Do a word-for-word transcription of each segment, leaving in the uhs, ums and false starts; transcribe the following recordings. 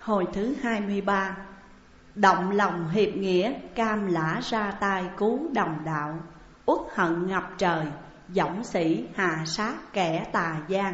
Hồi thứ hai mươi ba. Động lòng hiệp nghĩa, cam lã ra tay cứu đồng đạo. Uất hận ngập trời, dõng sĩ hà sát kẻ tà gian.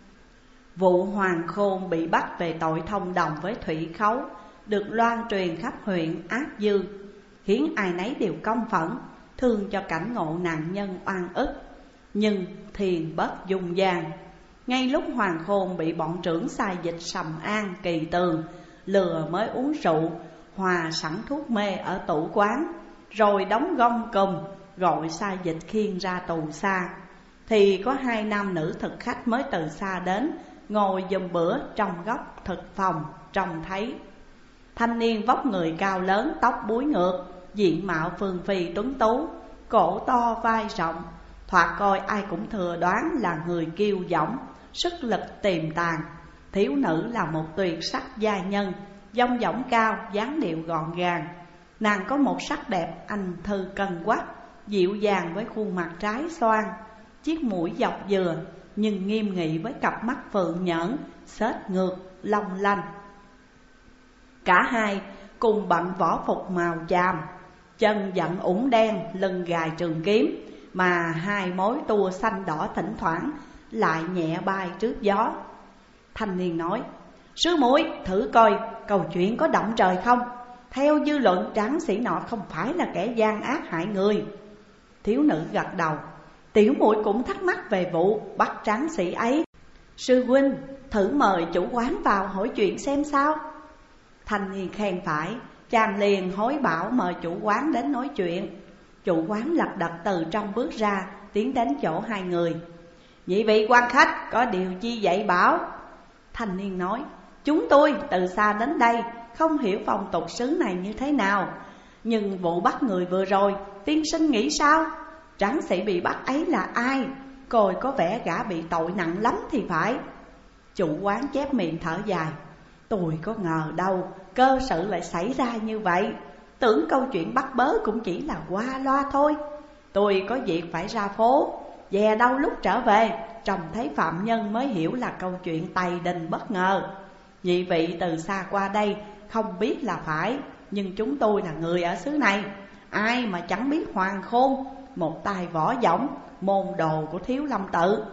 Vụ Hoàng Khôn bị bắt về tội thông đồng với Thủy Khấu được loan truyền khắp huyện Ác Dương, khiến ai nấy đều công phẫn, thương cho cảnh ngộ nạn nhân oan ức. Nhưng thiền bất dung gian. Ngay lúc Hoàng Khôn bị bọn trưởng sai dịch Sầm An, Kỳ Tường lừa mới uống rượu, hòa sẵn thuốc mê ở tủ quán, rồi đóng gông cùm gọi sai dịch khiêng ra tù xa, thì có hai nam nữ thực khách mới từ xa đến, ngồi giùm bữa trong góc thực phòng trông thấy. Thanh niên vóc người cao lớn, tóc búi ngược, diện mạo phương phi tuấn tú, cổ to vai rộng, thoạt coi ai cũng thừa đoán là người kiêu dõng, sức lực tiềm tàng. Thiếu nữ là một tuyệt sắc giai nhân, dong dỏng cao, dáng điệu gọn gàng. Nàng có một sắc đẹp anh thư cân quắc, dịu dàng với khuôn mặt trái xoan, chiếc mũi dọc dừa nhưng nghiêm nghị với cặp mắt phượng nhẫn, xếch ngược, long lanh. Cả hai cùng bận võ phục màu chàm, chân dặn ủng đen, lưng gài trường kiếm, mà hai mối tua xanh đỏ thỉnh thoảng lại nhẹ bay trước gió. Thanh niên nói: Sư muội thử coi câu chuyện có động trời không? Theo dư luận, tráng sĩ nọ không phải là kẻ gian ác hại người. Thiếu nữ gật đầu: Tiểu muội cũng thắc mắc về vụ bắt tráng sĩ ấy. Sư huynh thử mời chủ quán vào hỏi chuyện xem sao. Thanh niên khen phải, chàng liền hối bảo mời chủ quán đến nói chuyện. Chủ quán lật đật từ trong bước ra, tiến đến chỗ hai người. Nhị vị quan khách có điều chi dạy bảo? Thanh niên nói: Chúng tôi từ xa đến đây, không hiểu phong tục xứ này như thế nào, nhưng vụ bắt người vừa rồi, tiên sinh nghĩ sao? Tráng sĩ bị bắt ấy là ai? Coi có vẻ gã bị tội nặng lắm thì phải. Chủ quán chép miệng thở dài: Tôi có ngờ đâu cơ sự lại xảy ra như vậy. Tưởng câu chuyện bắt bớ cũng chỉ là qua loa thôi. Tôi có việc phải ra phố, về đâu lúc trở về, trông thấy phạm nhân mới hiểu là câu chuyện tày đình bất ngờ. Nhị vị từ xa qua đây không biết là phải, nhưng chúng tôi là người ở xứ này, ai mà chẳng biết Hoàng Khôn, một tài võ dõng, môn đồ của Thiếu Lâm Tự.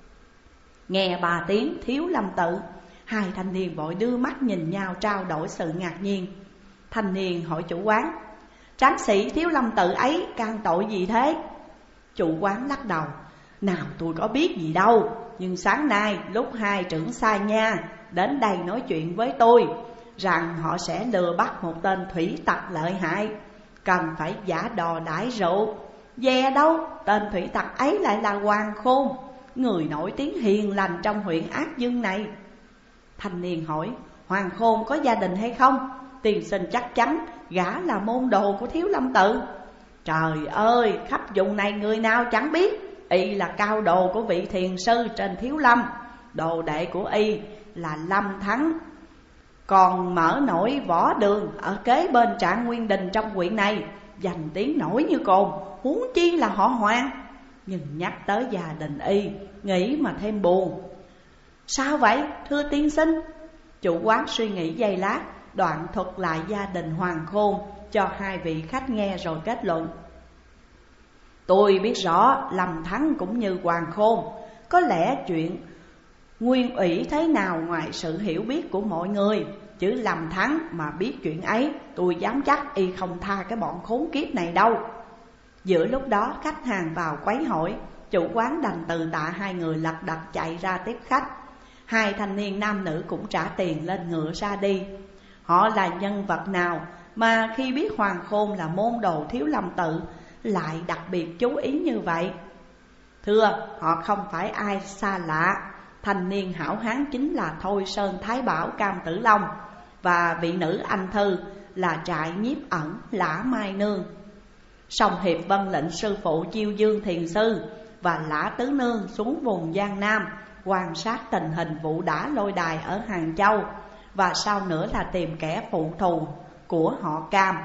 Nghe ba tiếng Thiếu Lâm Tự, hai thanh niên vội đưa mắt nhìn nhau trao đổi sự ngạc nhiên. Thanh niên hỏi chủ quán: Tráng sĩ Thiếu Lâm Tự ấy can tội gì thế? Chủ quán lắc đầu: Nào tôi có biết gì đâu, nhưng sáng nay lúc hai trưởng sai nha đến đây nói chuyện với tôi, rằng họ sẽ lừa bắt một tên thủy tặc lợi hại, cần phải giả đò đãi rượu. Về đâu tên thủy tặc ấy lại là Hoàng Khôn, người nổi tiếng hiền lành trong huyện Ác Dương này. Thanh niên hỏi: Hoàng Khôn có gia đình hay không? Tiên sinh chắc chắn gã là môn đồ của Thiếu Lâm Tự. Trời ơi, khắp vùng này người nào chẳng biết y là cao đồ của vị thiền sư trên Thiếu Lâm. Đồ đệ của y là Lâm Thắng, còn mở nổi võ đường ở kế bên Trạng Nguyên Đình trong huyện này, danh tiếng nổi như cồn, huống chi là họ Hoàng. Nhưng nhắc tới gia đình y, nghĩ mà thêm buồn. Sao vậy thưa tiên sinh? Chủ quán suy nghĩ giây lát, đoạn thuật lại gia đình Hoàng Khôn cho hai vị khách nghe rồi kết luận: Tôi biết rõ Lâm Thắng cũng như Hoàng Khôn, có lẽ chuyện nguyên ủy thế nào ngoài sự hiểu biết của mọi người, chứ Lâm Thắng mà biết chuyện ấy, tôi dám chắc y không tha cái bọn khốn kiếp này đâu. Giữa lúc đó khách hàng vào quấy hỏi, chủ quán đành từ tạ hai người lật đật chạy ra tiếp khách. Hai thanh niên nam nữ cũng trả tiền lên ngựa ra đi. Họ là nhân vật nào mà khi biết Hoàng Khôn là môn đồ Thiếu Lâm Tự lại đặc biệt chú ý như vậy? Thưa, họ không phải ai xa lạ. Thanh niên hảo hán chính là Thôi Sơn Thái Bảo Cam Tử Long, và vị nữ anh thư là Trại Nhiếp Ẩn Lã Mai Nương. Song Hiệp vân lệnh sư phụ Chiêu Dương Thiền Sư và Lã Tứ Nương xuống vùng Giang Nam quan sát tình hình vụ đả lôi đài ở Hàng Châu, và sau nữa là tìm kẻ phụ thù của họ Cam.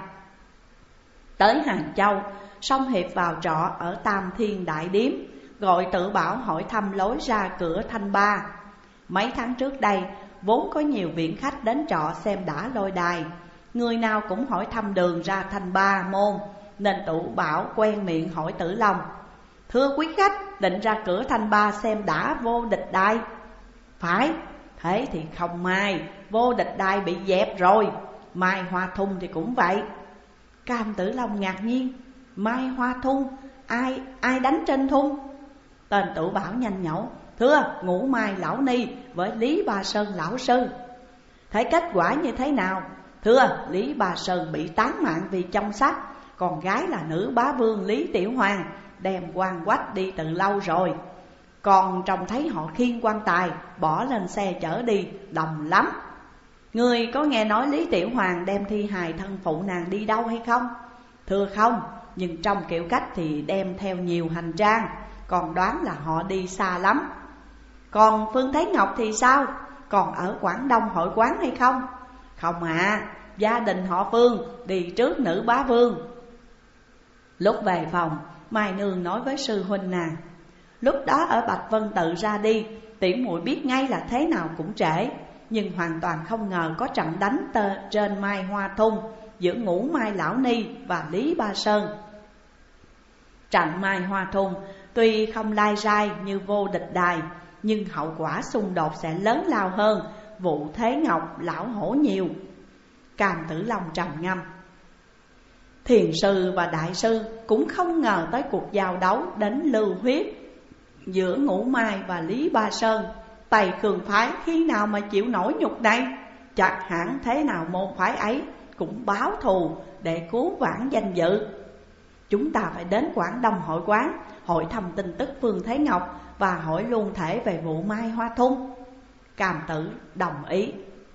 Tới Hàng Châu, Song Hiệp vào trọ ở Tam Thiên Đại Điếm, gọi Tự Bảo hỏi thăm lối ra cửa Thanh Ba. Mấy tháng trước đây, vốn có nhiều viện khách đến trọ xem đã lôi đài. Người nào cũng hỏi thăm đường ra Thanh Ba môn, nên Tụ Bảo quen miệng hỏi Tử Long: thưa quý khách, định ra cửa Thanh Ba xem đã Vô Địch Đài? Phải, thế thì không may, Vô Địch Đài bị dẹp rồi. Mai Hoa Thung thì cũng vậy. Cam Tử Long ngạc nhiên: Mai Hoa Thung? Ai ai đánh trên thung? Tên Tụ Bảo nhanh nhẩu: thưa, Ngũ Mai Lão Ni với Lý Ba Sơn Lão Sư. Thấy kết quả như thế nào? Thưa, Lý Ba Sơn bị tán mạng vì trong sách, còn gái là nữ bá vương Lý Tiểu Hoàng đem quan quách đi từ lâu rồi. Còn trông thấy họ khiêng quan tài bỏ lên xe chở đi, đồng lắm. Người có nghe nói Lý Tiểu Hoàng đem thi hài thân phụ nàng đi đâu hay không? Thưa không, nhưng trong kiểu cách thì đem theo nhiều hành trang, còn đoán là họ đi xa lắm. Còn Phương Thế Ngọc thì sao? Còn ở Quảng Đông hội quán hay không? Không à, gia đình họ Phương đi trước nữ bá vương. Lúc về phòng, Mai Nương nói với sư huynh nàng: lúc đó ở Bạch Vân Tự ra đi, tiểu muội biết ngay là thế nào cũng trễ, nhưng hoàn toàn không ngờ có trận đánh tơ trên Mai Hoa Thung giữa Ngũ Mai Lão Ni và Lý Ba Sơn. Trận Mai Hoa Thung tuy không lai rai như Vô Địch Đài, nhưng hậu quả xung đột sẽ lớn lao hơn vụ Thế Ngọc Lão Hổ nhiều. Cam Tử Long trầm ngâm: thiền sư và đại sư cũng không ngờ tới cuộc giao đấu đến lưu huyết giữa Ngũ Mai và Lý Ba Sơn. Tây Khương phái khi nào mà chịu nổi nhục này? Chắc hẳn thế nào môn phái ấy cũng báo thù để cứu vãn danh dự. Chúng ta phải đến Quảng Đông hội quán, hỏi thăm tin tức Phương Thế Ngọc và hỏi luôn thể về vụ Mai Hoa Thung. Cam Tử đồng ý.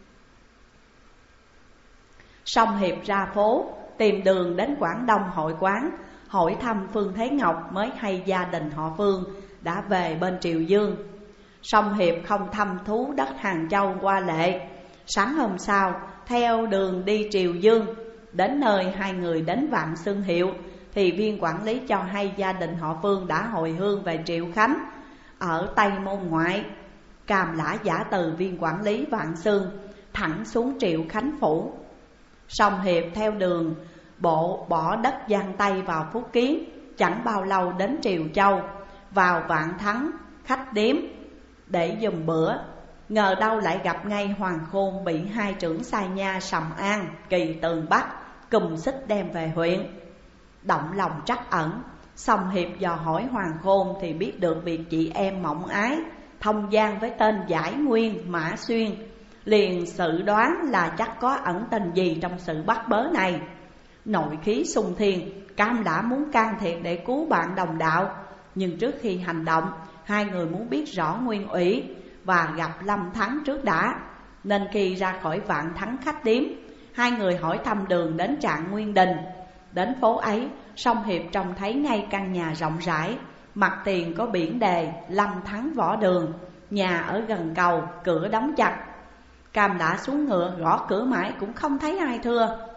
Song Hiệp ra phố tìm đường đến Quảng Đông hội quán, hỏi thăm Phương Thế Ngọc mới hay gia đình họ Phương đã về bên Triều Dương. Song Hiệp không thăm thú đất Hàng Châu qua lệ. Sáng hôm sau theo đường đi Triều Dương, đến nơi hai người đến Vạn Xương Hiệu thì viên quản lý cho hay gia đình họ Phương đã hồi hương về Triệu Khánh ở Tây Môn Ngoại. Càm Lã giả từ viên quản lý Vạn Xương thẳng xuống Triệu Khánh phủ. Song Hiệp theo đường bộ bỏ đất Giang Tây vào Phúc Kiến, chẳng bao lâu đến Triều Châu, vào Vạn Thắng khách điếm để dùng bữa. Ngờ đâu lại gặp ngay Hoàng Khôn bị hai trưởng sai nha Sầm An, Kỳ Tường bắt cùm xích đem về huyện. Động lòng trắc ẩn, Song Hiệp dò hỏi Hoàng Khôn thì biết được việc chị em mộng ái thông gian với tên Giải Nguyên Mã Xuyên, liền dự đoán là chắc có ẩn tình gì trong sự bắt bớ này. Nội khí xung thiên, Cam đã muốn can thiệp để cứu bạn đồng đạo, nhưng trước khi hành động, hai người muốn biết rõ nguyên ủy và gặp Lâm Thắng trước đã. Nên khi ra khỏi Vạn Thắng khách điếm, hai người hỏi thăm đường đến Trạng Nguyên Đình. Đến phố ấy, Song Hiệp trông thấy ngay căn nhà rộng rãi, mặt tiền có biển đề Lâm Thắng Võ Đường, nhà ở gần cầu, cửa đóng chặt. Cam đã xuống ngựa gõ cửa mãi cũng không thấy ai thưa.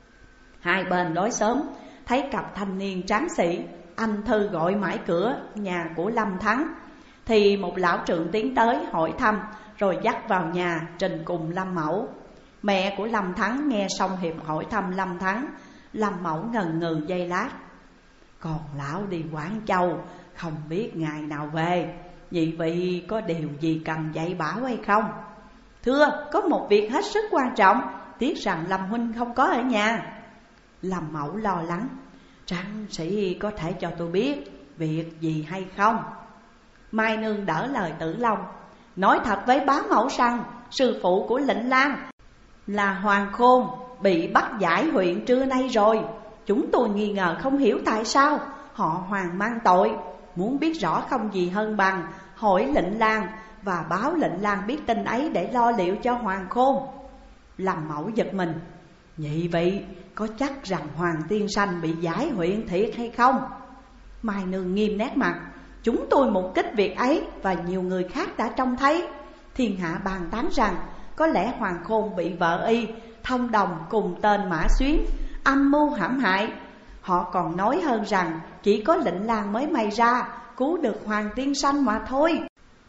Hai bên đối xóm thấy cặp thanh niên tráng sĩ, anh Thư gọi mãi cửa nhà của Lâm Thắng, thì một lão trượng tiến tới hỏi thăm, rồi dắt vào nhà trình cùng Lâm Mẫu. Mẹ của Lâm Thắng nghe Song Hiệp hỏi thăm Lâm Thắng, Lâm Mẫu ngần ngừ giây lát: còn lão đi Quảng Châu, không biết ngày nào về, nhị vị có điều gì cần dạy bảo hay không? Thưa, có một việc hết sức quan trọng, tiếc rằng Lâm huynh không có ở nhà. Lâm Mẫu lo lắng: tráng sĩ có thể cho tôi biết việc gì hay không? Mai Nương đỡ lời Tử Long: nói thật với bá mẫu rằng sư phụ của Lệnh Lang là Hoàng Khôn bị bắt giải huyện trưa nay rồi. Chúng tôi nghi ngờ không hiểu tại sao họ Hoàng mang tội. Muốn biết rõ không gì hơn bằng hỏi Lệnh Lang và báo Lệnh Lang biết tin ấy để lo liệu cho Hoàng Khôn. Lâm Mẫu giật mình: nhị vị có chắc rằng Hoàng tiên sanh bị giải huyện thiệt hay không? Mai Nương nghiêm nét mặt: chúng tôi mục kích việc ấy và nhiều người khác đã trông thấy. Thiên hạ bàn tán rằng có lẽ Hoàng Khôn bị vợ y thông đồng cùng tên Mã Xuyến âm mưu hãm hại. Họ còn nói hơn rằng chỉ có Lệnh Lang mới may ra cứu được Hoàng tiên sanh mà thôi.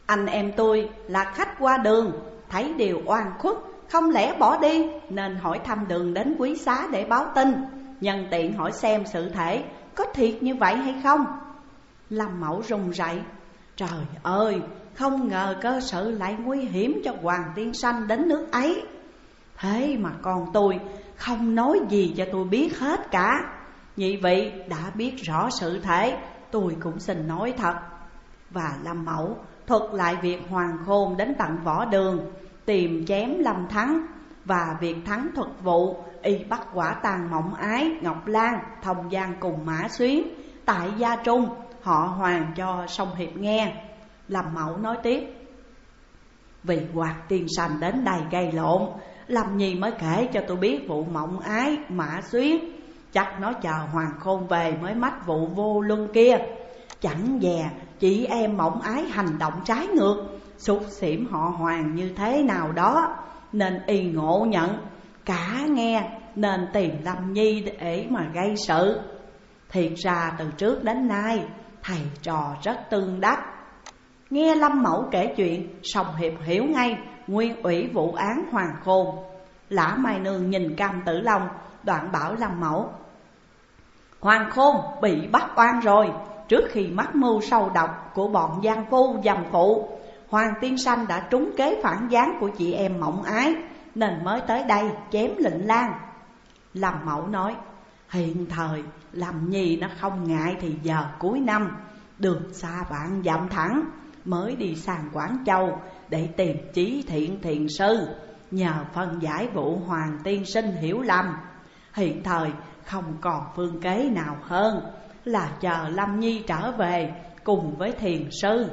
Anh em tôi là khách qua đường, thấy điều oan khuất, không lẽ bỏ đi, nên hỏi thăm đường đến quý xá để báo tin, nhân tiện hỏi xem sự thể có thiệt như vậy hay không. Lâm Mẫu run rẩy: trời ơi, không ngờ cơ sự lại nguy hiểm cho Hoàng Tiên Sanh đến nước ấy. Thế mà con tôi không nói gì cho tôi biết hết cả. Nhị vị đã biết rõ sự thể, tôi cũng xin nói thật. Và Lâm Mẫu thuật lại việc Hoàng Khôn đến tận Võ Đường tìm chém Lâm Thắng, và việc Thắng thuật vụ y bắt quả tang Mộng Ái, Ngọc Lan thông gian cùng Mã Xuyến tại Gia Trung họ Hoàng cho Song Hiệp nghe. Lâm Mẫu nói tiếp: vì Hoàng Tiên Sanh đến đây gây lộn, Lâm Nhi mới kể cho tôi biết vụ Mộng Ái, Mã Xuyến. Chắc nó chờ Hoàng Khôn về mới mách vụ vô luân kia. Chẳng dè chị em Mộng Ái hành động trái ngược, xúc xỉm họ Hoàng như thế nào đó, nên y ngộ nhận cả nghe, nên tìm Lâm Nhi để mà gây sự. Thiệt ra từ trước đến nay thầy trò rất tương đắc. Nghe Lâm Mẫu kể chuyện, Song Hiệp hiểu ngay nguyên ủy vụ án Hoàng Khôn. Lã Mai Nương nhìn Cam Tử Long, đoạn bảo Lâm Mẫu: Hoàng Khôn bị bắt oan rồi. Trước khi mắc mưu sâu độc của bọn gian phu dầm phụ, Hoàng Tiên Sanh đã trúng kế phản gián của chị em Mộng Ái, nên mới tới đây chém Lệnh Lan. Lâm Mẫu nói: hiện thời Lâm Nhi nó không ngại thì giờ cuối năm, đường xa vạn dặm thẳng, mới đi sang Quảng Châu để tìm Chí Thiện thiền sư, nhờ phân giải vụ Hoàng Tiên Sinh hiểu lầm. Hiện thời không còn phương kế nào hơn là chờ Lâm Nhi trở về cùng với thiền sư.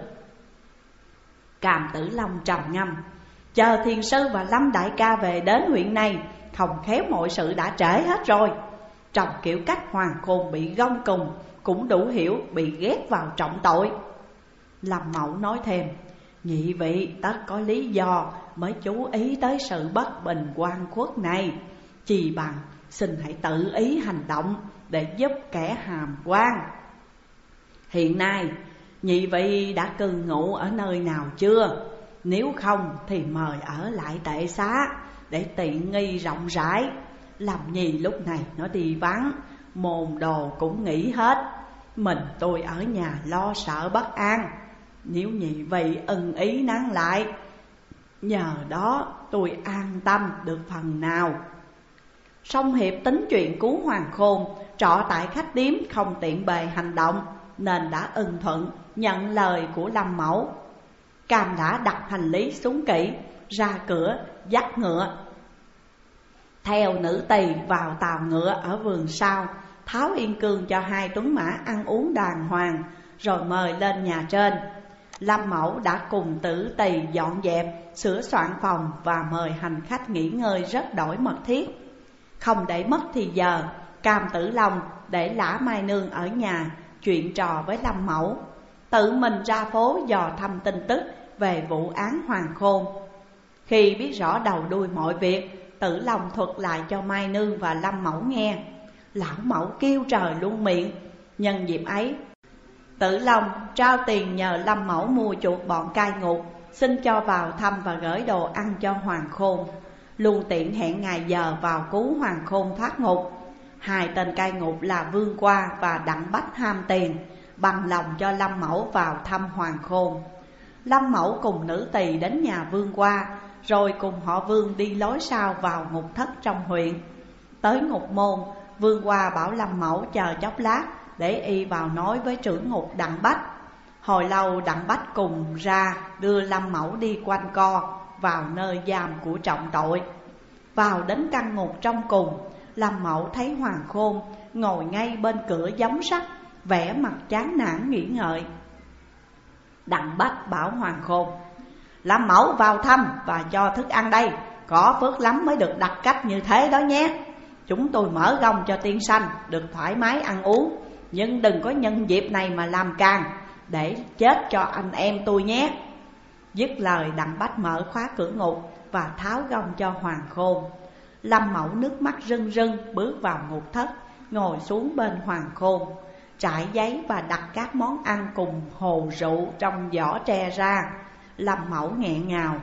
Cam Tử Long trầm ngâm: chờ thiền sư và Lâm đại ca về đến huyện này, không khéo mọi sự đã trễ hết rồi. Trong kiểu cách Hoàng Khôn bị gông cùng, cũng đủ hiểu bị ghét vào trọng tội. Lâm Mẫu nói thêm: nhị vị tất có lý do mới chú ý tới sự bất bình oan khuất này, chỉ bằng xin hãy tự ý hành động để giúp kẻ hàm quan. Hiện nay nhị vị đã cư ngụ ở nơi nào chưa? Nếu không thì mời ở lại tệ xá để tiện nghi rộng rãi. Lâm Nhi lúc này nó đi vắng, môn đồ cũng nghỉ hết, mình tôi ở nhà lo sợ bất an. Nếu nhị vị ưng ý nán lại, nhờ đó tôi an tâm được phần nào. Song Hiệp tính chuyện cứu Hoàng Khôn, trọ tại khách điếm không tiện bề hành động, nên đã ưng thuận nhận lời của Lâm Mẫu. Cam đã đặt hành lý xuống kỹ, ra cửa dắt ngựa, theo nữ tỳ vào tàu ngựa ở vườn sau, tháo yên cương cho hai tuấn mã ăn uống đàng hoàng, rồi mời lên nhà trên. Lâm Mẫu đã cùng tử tỳ dọn dẹp, sửa soạn phòng và mời hành khách nghỉ ngơi rất đổi mật thiết. Không để mất thì giờ, Cam Tử Long để Lã Mai Nương ở nhà chuyện trò với Lâm Mẫu, tự mình ra phố dò thăm tin tức về vụ án Hoàng Khôn. Khi biết rõ đầu đuôi mọi việc, Tử Long thuật lại cho Mai Nương và Lâm Mẫu nghe. Lão Mẫu kêu trời luôn miệng. Nhân dịp ấy, Tử Long trao tiền nhờ Lâm Mẫu mua chuộc bọn cai ngục, xin cho vào thăm và gửi đồ ăn cho Hoàng Khôn, luôn tiện hẹn ngày giờ vào cứu Hoàng Khôn thoát ngục. Hai tên cai ngục là Vương Qua và Đặng Bách ham tiền, bằng lòng cho Lâm Mẫu vào thăm Hoàng Khôn. Lâm Mẫu cùng nữ tỳ đến nhà Vương Qua, rồi cùng họ Vương đi lối sau vào ngục thất trong huyện. Tới ngục môn, Vương Qua bảo Lâm Mẫu chờ chốc lát để y vào nói với trưởng ngục Đặng Bách. Hồi lâu Đặng Bách cùng ra đưa Lâm Mẫu đi quanh co vào nơi giam của trọng tội. Vào đến căn ngục trong cùng, Lâm Mẫu thấy Hoàng Khôn ngồi ngay bên cửa gióng sắt, vẻ mặt chán nản nghĩ ngợi. Đặng Bách bảo Hoàng Khôn: Lâm Mẫu vào thăm và cho thức ăn đây, có phước lắm mới được đặt cách như thế đó nhé. Chúng tôi mở gông cho tiên sanh được thoải mái ăn uống, nhưng đừng có nhân dịp này mà làm càng, để chết cho anh em tôi nhé. Dứt lời, Đặng Bách mở khóa cửa ngục và tháo gông cho Hoàng Khôn. Lâm Mẫu nước mắt rưng rưng bước vào ngục thất, ngồi xuống bên Hoàng Khôn, trải giấy và đặt các món ăn cùng hồ rượu trong giỏ tre ra. Lâm Mẫu nghẹn ngào: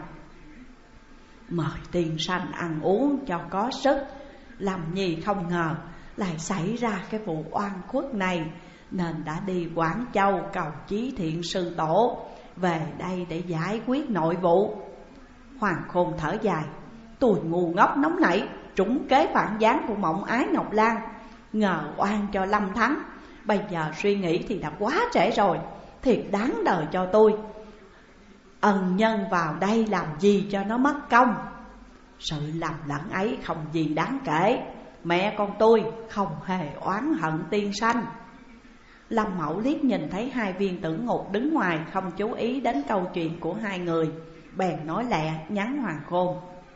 "Mời tiên sanh ăn uống cho có sức." Lâm Nhi không ngờ lại xảy ra cái vụ oan khuất này, nên đã đi Quảng Châu cầu Chí Thiện sư tổ về đây để giải quyết nội vụ. Hoàng Khôn thở dài: "Tôi ngu ngốc nóng nảy, trúng kế phản gián của Mộng Ái Ngọc Lan, ngờ oan cho Lâm Thắng. Bây giờ suy nghĩ thì đã quá trễ rồi, thiệt đáng đời cho tôi. Ân nhân vào đây làm gì cho nó mất công. Sự lầm lẫn ấy không gì đáng kể. Mẹ con tôi không hề oán hận tiên sanh." Lâm Mẫu liếc nhìn thấy hai viên tử ngục đứng ngoài, không chú ý đến câu chuyện của hai người, bèn nói lẹ nhắn Hoàng Khôn: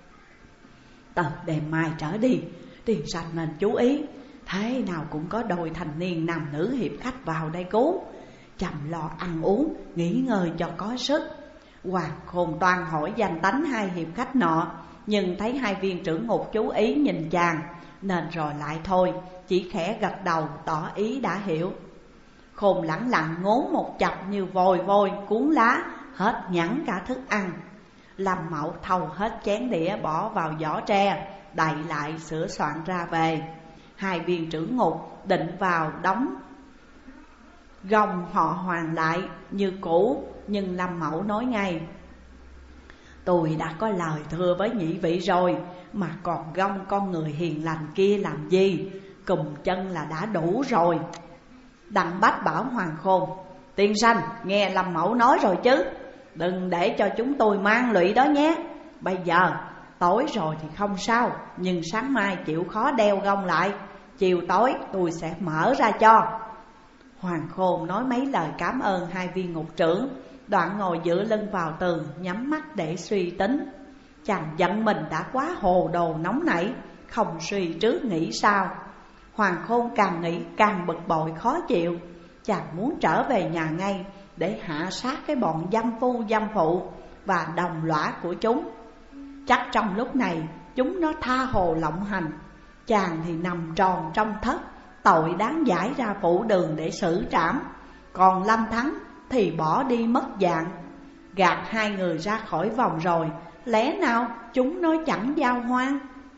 "Từ đêm mai trở đi, tiên sanh nên chú ý, thế nào cũng có đôi thanh niên nam nữ hiệp khách vào đây cứu, chăm lo ăn uống, nghỉ ngơi cho có sức." Hoàng Khôn toan hỏi danh tánh hai hiệp khách nọ, nhưng thấy hai viên trưởng ngục chú ý nhìn chàng, nên rồi lại thôi, chỉ khẽ gật đầu tỏ ý đã hiểu. Khôn lẳng lặng ngốn một chập như vồi vôi cuốn lá, hết nhẵn cả thức ăn. Lâm Mẫu thâu hết chén đĩa bỏ vào giỏ tre, đậy lại sửa soạn ra về. Hai viên trưởng ngục định vào đóng gông họ Hoàng lại như cũ, nhưng Lâm Mẫu nói ngay: "Tôi đã có lời thưa với nhị vị rồi, mà còn gông con người hiền lành kia làm gì, cùm chân là đã đủ rồi." Đặng Bách bảo Hoàng Khôn: "Tiên sanh nghe Lâm Mẫu nói rồi chứ, đừng để cho chúng tôi mang lụy đó nhé. Bây giờ tối rồi thì không sao, nhưng sáng mai chịu khó đeo gông lại, chiều tối tôi sẽ mở ra cho." Hoàng Khôn nói mấy lời cảm ơn hai viên ngục trưởng, đoạn ngồi dựa lưng vào tường, nhắm mắt để suy tính. Chàng giận mình đã quá hồ đồ nóng nảy, không suy trước nghĩ sau. Hoàng Khôn càng nghĩ càng bực bội khó chịu. Chàng muốn trở về nhà ngay để hạ sát cái bọn dâm phu dâm phụ và đồng lõa của chúng. Chắc trong lúc này chúng nó tha hồ lộng hành, chàng thì nằm tròn trong thất, tội đáng giải ra phủ đường để xử trảm. Còn Lâm Thắng thì bỏ đi mất dạng. Gạt hai người ra khỏi vòng rồi, lẽ nào chúng nó chẳng giao hoan?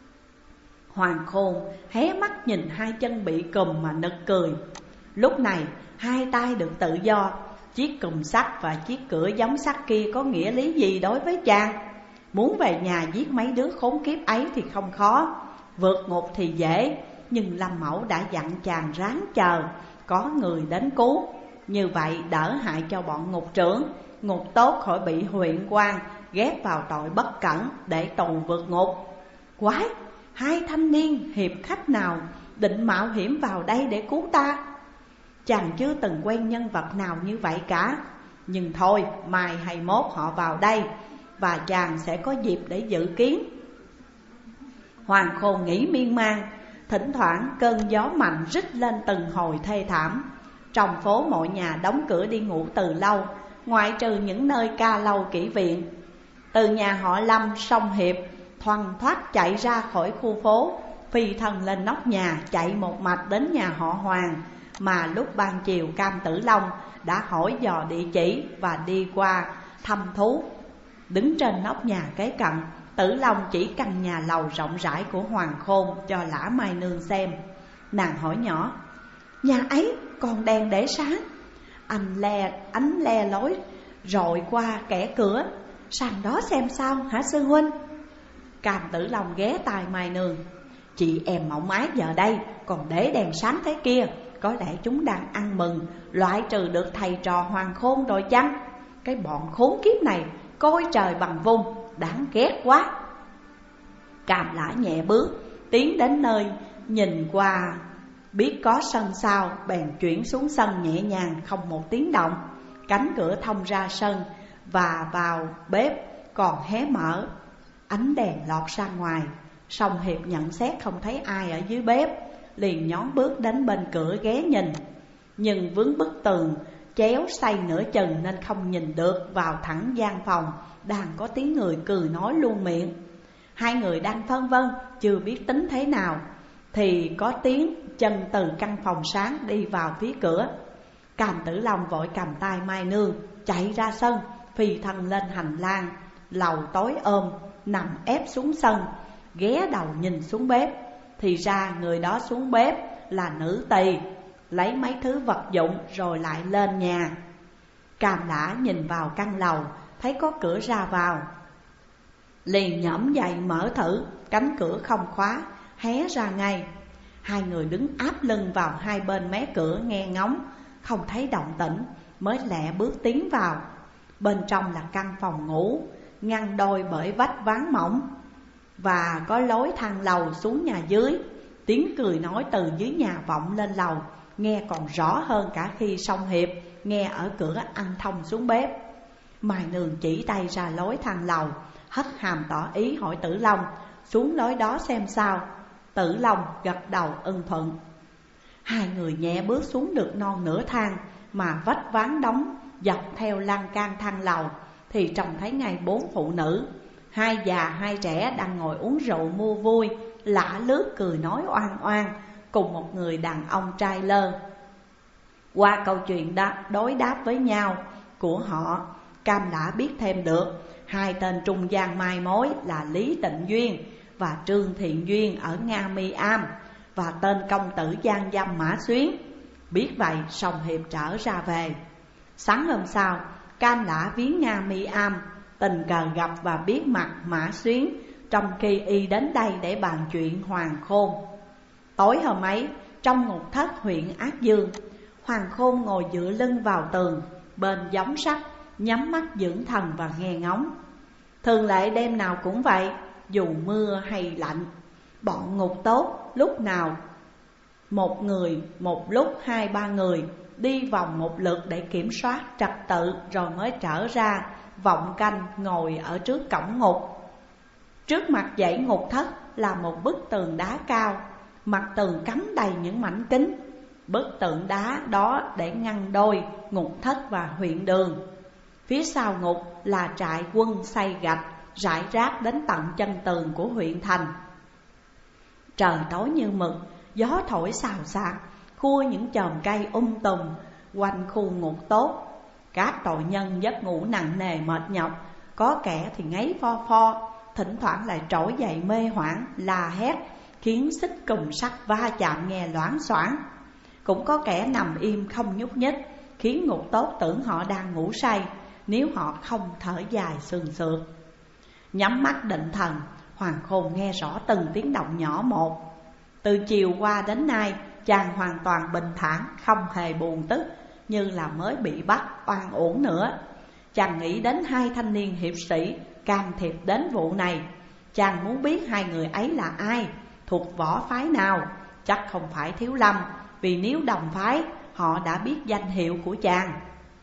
Hoàng Khôn hé mắt nhìn hai chân bị cùm mà nực cười. Lúc này hai tay được tự do, chiếc cùm sắt và chiếc cửa giống sắt kia có nghĩa lý gì đối với chàng? Muốn về nhà giết mấy đứa khốn kiếp ấy thì không khó, vượt ngục thì dễ. Nhưng Lâm Mẫu đã dặn chàng ráng chờ, có người đến cứu. Như vậy đỡ hại cho bọn ngục trưởng, ngục tốt khỏi bị huyện quan ghép vào tội bất cẩn để tù vượt ngục. Quái, hai thanh niên hiệp khách nào định mạo hiểm vào đây để cứu ta? Chàng chưa từng quen nhân vật nào như vậy cả. Nhưng thôi, mai hay mốt họ vào đây, và chàng sẽ có dịp để dự kiến. Hoàng Khôn nghĩ miên man. Thỉnh thoảng cơn gió mạnh rít lên từng hồi thê thảm. Trong phố mọi nhà đóng cửa đi ngủ từ lâu, ngoại trừ những nơi ca lâu kỹ viện. Từ nhà họ Lâm song Hiệp thoăn thoắt chạy ra khỏi khu phố, phi thân lên nóc nhà, chạy một mạch đến nhà họ Hoàng, mà lúc ban chiều Cam Tử Long đã hỏi dò địa chỉ và đi qua thăm thú. Đứng trên nóc nhà kế cận, Tử Long chỉ căn nhà lầu rộng rãi của Hoàng Khôn cho Lã Mai Nương xem. Nàng hỏi nhỏ: "Nhà ấy còn đèn để sáng?" Anh le, ánh le lối rọi qua kẻ cửa: "Sang đó xem sao hả sư huynh?" Cam Tử Long ghé tai Mai Nương: "Chị em Mộng Ái giờ đây còn để đèn sáng thế kia, có lẽ chúng đang ăn mừng loại trừ được thầy trò Hoàng Khôn rồi chăng? Cái bọn khốn kiếp này coi trời bằng vung, đáng ghét quá." Cam Lã nhẹ bước tiến đến nơi, nhìn qua biết có sân sau, bèn chuyển xuống sân nhẹ nhàng không một tiếng động. Cánh cửa thông ra sân và vào bếp còn hé mở, ánh đèn lọt ra ngoài. Song Hiệp nhận xét không thấy ai ở dưới bếp, liền nhón bước đến bên cửa ghé nhìn. Nhưng vướng bức tường chéo xây nửa chừng nên không nhìn được vào thẳng gian phòng đang có tiếng người cười nói luôn miệng. Hai người đang phân vân chưa biết tính thế nào thì có tiếng chân từ căn phòng sáng đi vào phía cửa. Cam Tử Long vội cầm tay Mai Nương chạy ra sân, phi thân lên hành lang lầu tối ôm, nằm ép xuống sân, ghé đầu nhìn xuống bếp. Thì ra người đó xuống bếp là nữ tỳ, lấy mấy thứ vật dụng rồi lại lên nhà. Cam Lã nhìn vào căn lầu, thấy có cửa ra vào, liền nhõm dậy mở thử, cánh cửa không khóa, hé ra ngay. Hai người đứng áp lưng vào hai bên mé cửa nghe ngóng, không thấy động tĩnh, mới lẹ bước tiến vào. Bên trong là căn phòng ngủ, ngăn đôi bởi vách ván mỏng, và có lối thang lầu xuống nhà dưới. Tiếng cười nói từ dưới nhà vọng lên lầu, nghe còn rõ hơn cả khi Song Hiệp nghe ở cửa ăn thông xuống bếp. Mai Nương chỉ tay ra lối thang lầu, hất hàm tỏ ý hỏi Tử Long xuống lối đó xem sao. Tử Long gật đầu ưng thuận. Hai người nhẹ bước xuống được non nửa thang, mà vách ván đóng dọc theo lan can thang lầu, thì trông thấy ngay bốn phụ nữ, hai già hai trẻ đang ngồi uống rượu mua vui, lả lướt cười nói oan oan, cùng một người đàn ông trai lơ. Qua câu chuyện đó, đối đáp với nhau của họ, Cam Lã biết thêm được hai tên trung gian mai mối là Lý Tịnh Duyên và Trương Thiện Duyên ở Nga Mi Am, và tên công tử gian dâm Mã Xuyến. Biết vậy, Song Hiệp trở ra về. Sáng hôm sau, Cam Lã viếng Nga Mi Am, tình cờ gặp và biết mặt Mã Xuyến, trong khi y đến đây để bàn chuyện Hoàng Khôn. Tối hôm ấy, trong ngục thất huyện Ác Dương, Hoàng Khôn ngồi dựa lưng vào tường, bên gióng sắt, nhắm mắt dưỡng thần và nghe ngóng. Thường lệ đêm nào cũng vậy, dù mưa hay lạnh, bọn ngục tốt lúc nào một người, một lúc hai ba người đi vòng một lượt để kiểm soát trật tự, rồi mới trở ra vọng canh ngồi ở trước cổng ngục. Trước mặt dãy ngục thất là một bức tường đá cao, mặt tường cắm đầy những mảnh kính. Bức tượng đá đó để ngăn đôi ngục thất và huyện đường. Phía sau ngục là trại quân xây gạch rải rác đến tận chân tường của huyện thành. Trời tối như mực, gió thổi xào xạc, khua những chòm cây um tùm quanh khu ngục tốt. Các tội nhân giấc ngủ nặng nề mệt nhọc, có kẻ thì ngáy pho pho, thỉnh thoảng lại trỗi dậy mê hoảng, la hét, khiến xích cùm sắt va chạm nghe loảng xoảng. Cũng có kẻ nằm im không nhúc nhích, khiến ngục tốt tưởng họ đang ngủ say, nếu họ không thở dài sườn sượt. Nhắm mắt định thần, Hoàng Khôn nghe rõ từng tiếng động nhỏ một. Từ chiều qua đến nay, chàng hoàn toàn bình thản, không hề buồn tức, như là mới bị bắt oan uổng nữa. Chàng nghĩ đến hai thanh niên hiệp sĩ can thiệp đến vụ này. Chàng muốn biết hai người ấy là ai, thuộc võ phái nào. Chắc không phải Thiếu Lâm, vì nếu đồng phái họ đã biết danh hiệu của chàng.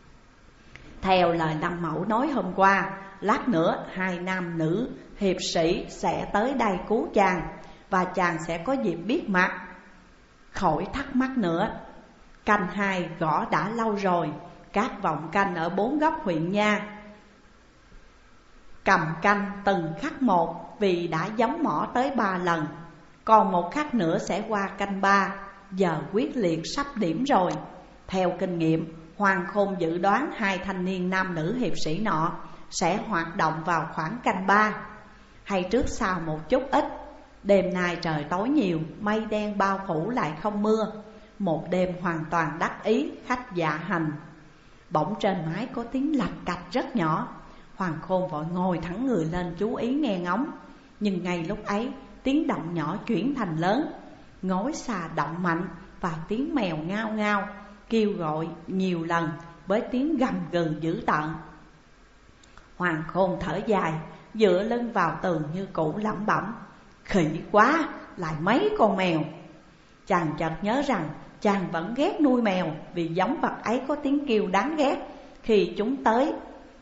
Theo lời Lâm Mẫu nói hôm qua, lát nữa hai nam nữ hiệp sĩ sẽ tới đây cứu chàng, và chàng sẽ có dịp biết mặt. Khỏi thắc mắc nữa. Canh hai gõ đã lâu rồi, các vọng canh ở bốn góc huyện nha cầm canh từng khắc một, vì đã gióng mỏ tới ba lần. Còn một khắc nữa sẽ qua canh ba, giờ quyết liệt sắp điểm rồi. Theo kinh nghiệm, Hoàng Khôn dự đoán hai thanh niên nam nữ hiệp sĩ nọ sẽ hoạt động vào khoảng canh ba, hay trước sau một chút ít. Đêm nay trời tối nhiều, mây đen bao phủ lại không mưa. Một đêm hoàn toàn đắc ý khách dạ hành. Bỗng trên mái có tiếng lạch cạch rất nhỏ. Hoàng Khôn vội ngồi thẳng người lên chú ý nghe ngóng. Nhưng ngay lúc ấy, tiếng động nhỏ chuyển thành lớn, ngói xà động mạnh và tiếng mèo ngao ngao kêu gọi nhiều lần với tiếng gầm gừ dữ tợn. Hoàng Khôn thở dài, dựa lưng vào tường như cũ lẩm bẩm: khỉ quá, lại mấy con mèo. Chàng chợt nhớ rằng chàng vẫn ghét nuôi mèo, vì giống vật ấy có tiếng kêu đáng ghét khi chúng tới.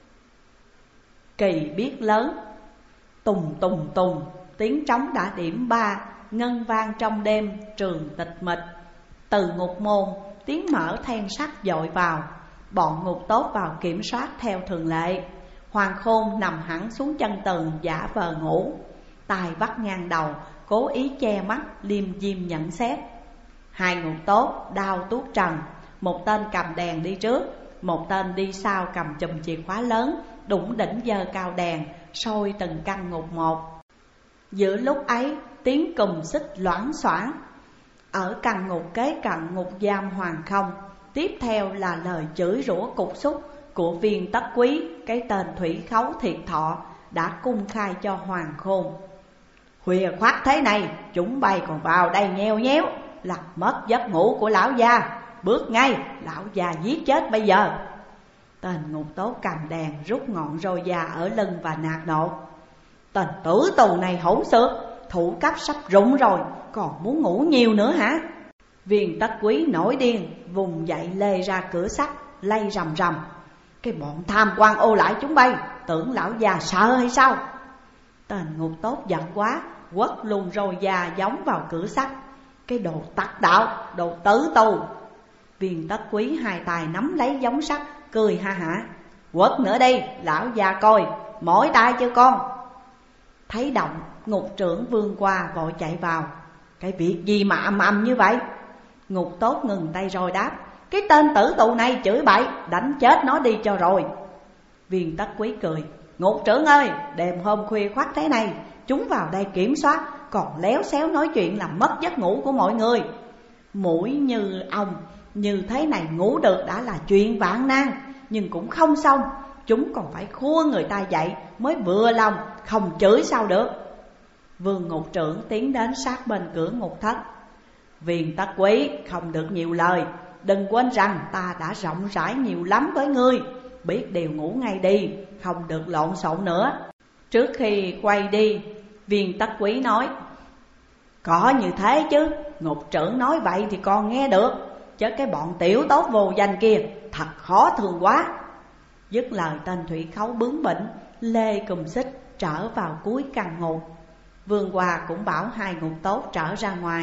Kỳ biết lớn, tùng tùng tùng, tiếng trống đã điểm ba, ngân vang trong đêm trường tịch mịch. Từ ngục môn, tiếng mở then sắt dội vào. Bọn ngục tốt vào kiểm soát theo thường lệ. Hoàng Khôn nằm hẳn xuống chân tường giả vờ ngủ, tay vắt ngang đầu, cố ý che mắt liêm diêm nhận xét. Hai ngục tốt đao tuốt trần, một tên cầm đèn đi trước, một tên đi sau cầm chùm chìa khóa lớn đủng đỉnh giơ cao đèn, soi từng căn ngục một. Giữa lúc ấy tiếng cùm xích loảng xoảng ở căn ngục kế cận ngục giam Hoàng Không. Tiếp theo là lời chửi rủa cục xúc của Viên Tất Quý, cái tên thủy khấu thiệt thọ đã cung khai cho Hoàng Khôn. Khuya khoắt thế này, chúng bay còn vào đây nheo nhéo, làm mất giấc ngủ của lão gia. Bước ngay, lão già giết chết bây giờ. Tên ngục tốt cầm đèn rút ngọn roi da ở lưng và nạt nộ. Tên tử tù này hỗn xược, thủ cấp sắp rụng rồi, còn muốn ngủ nhiều nữa hả? Viên Tất Quý nổi điên, vùng dậy lê ra cửa sắt, lay rầm rầm. Cái bọn tham quan ô lại chúng bay, tưởng lão già sợ hay sao? Tên ngục tốt giận quá, quất luôn roi da giống vào cửa sắt. Cái đồ tặc đạo, đồ tử tù. Viên Tất Quý hai tay nắm lấy giống sắt, cười ha hả. Quất nữa đi, lão già coi, mỏi tay chưa con? Thấy động, ngục trưởng vươn qua vội chạy vào. Cái việc gì mà ầm ầm như vậy? Ngục tốt ngừng tay rồi đáp. Cái tên tử tù này chửi bậy, đánh chết nó đi cho rồi. Viên Tất Quý cười. Ngục trưởng ơi, đêm hôm khuya khoắt thế này, chúng vào đây kiểm soát, còn léo xéo nói chuyện làm mất giấc ngủ của mọi người. Mũi như ông, như thế này ngủ được đã là chuyện vạn nan, nhưng cũng không xong. Chúng còn phải khua người ta dậy mới vừa lòng, không chửi sao được. Vương ngục trưởng tiến đến sát bên cửa ngục thất. Viên Tất Quý không được nhiều lời, đừng quên rằng ta đã rộng rãi nhiều lắm với ngươi. Biết điều ngủ ngay đi, không được lộn xộn nữa. Trước khi quay đi, Viên Tất Quý nói. Có như thế chứ, ngục trưởng nói vậy thì con nghe được, chứ cái bọn tiểu tốt vô danh kia thật khó thương quá. Dứt lời tên thủy khấu bướng bỉnh, lê cùm xích trở vào cuối căn ngục. Vương Hòa cũng bảo hai ngục tốt trở ra ngoài.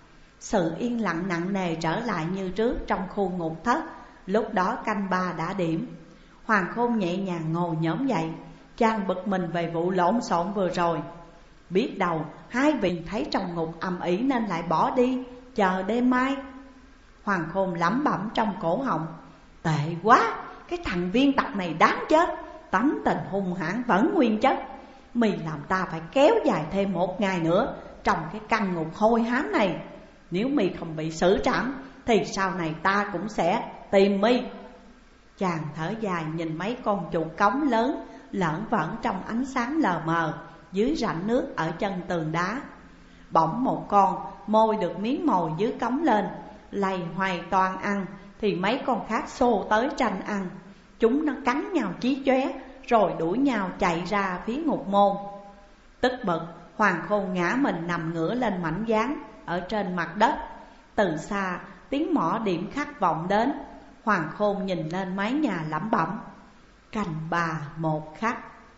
Sự yên lặng nặng nề trở lại như trước trong khu ngục thất. Lúc đó canh ba đã điểm. Hoàng Khôn nhẹ nhàng ngồi nhổm dậy, chàng bực mình về vụ lộn xộn vừa rồi. Biết đâu hai vị thấy trong ngục ầm ĩ nên lại bỏ đi, chờ đêm mai. Hoàng Khôn lẩm bẩm trong cổ họng. Tệ quá, cái thằng viên tặc này đáng chết, tánh tình hung hãn vẫn nguyên chất. Mì làm ta phải kéo dài thêm một ngày nữa trong cái căn ngục hôi hám này. Nếu mì không bị xử trảm thì sau này ta cũng sẽ tìm mì. Chàng thở dài nhìn mấy con chuột cống lớn lởn vởn trong ánh sáng lờ mờ dưới rãnh nước ở chân tường đá. Bỗng một con môi được miếng mồi dưới cống lên, lầy hoài toàn ăn, thì mấy con khác xô tới tranh ăn. Chúng nó cắn nhau chí chóe rồi đuổi nhau chạy ra phía ngục môn. Tức bực, Hoàng Khôn ngã mình nằm ngửa lên mảnh gián ở trên mặt đất. Từ xa tiếng mõ điểm khắc vọng đến. Hoàng Khôn nhìn lên mái nhà lẩm bẩm. Canh ba một khắc.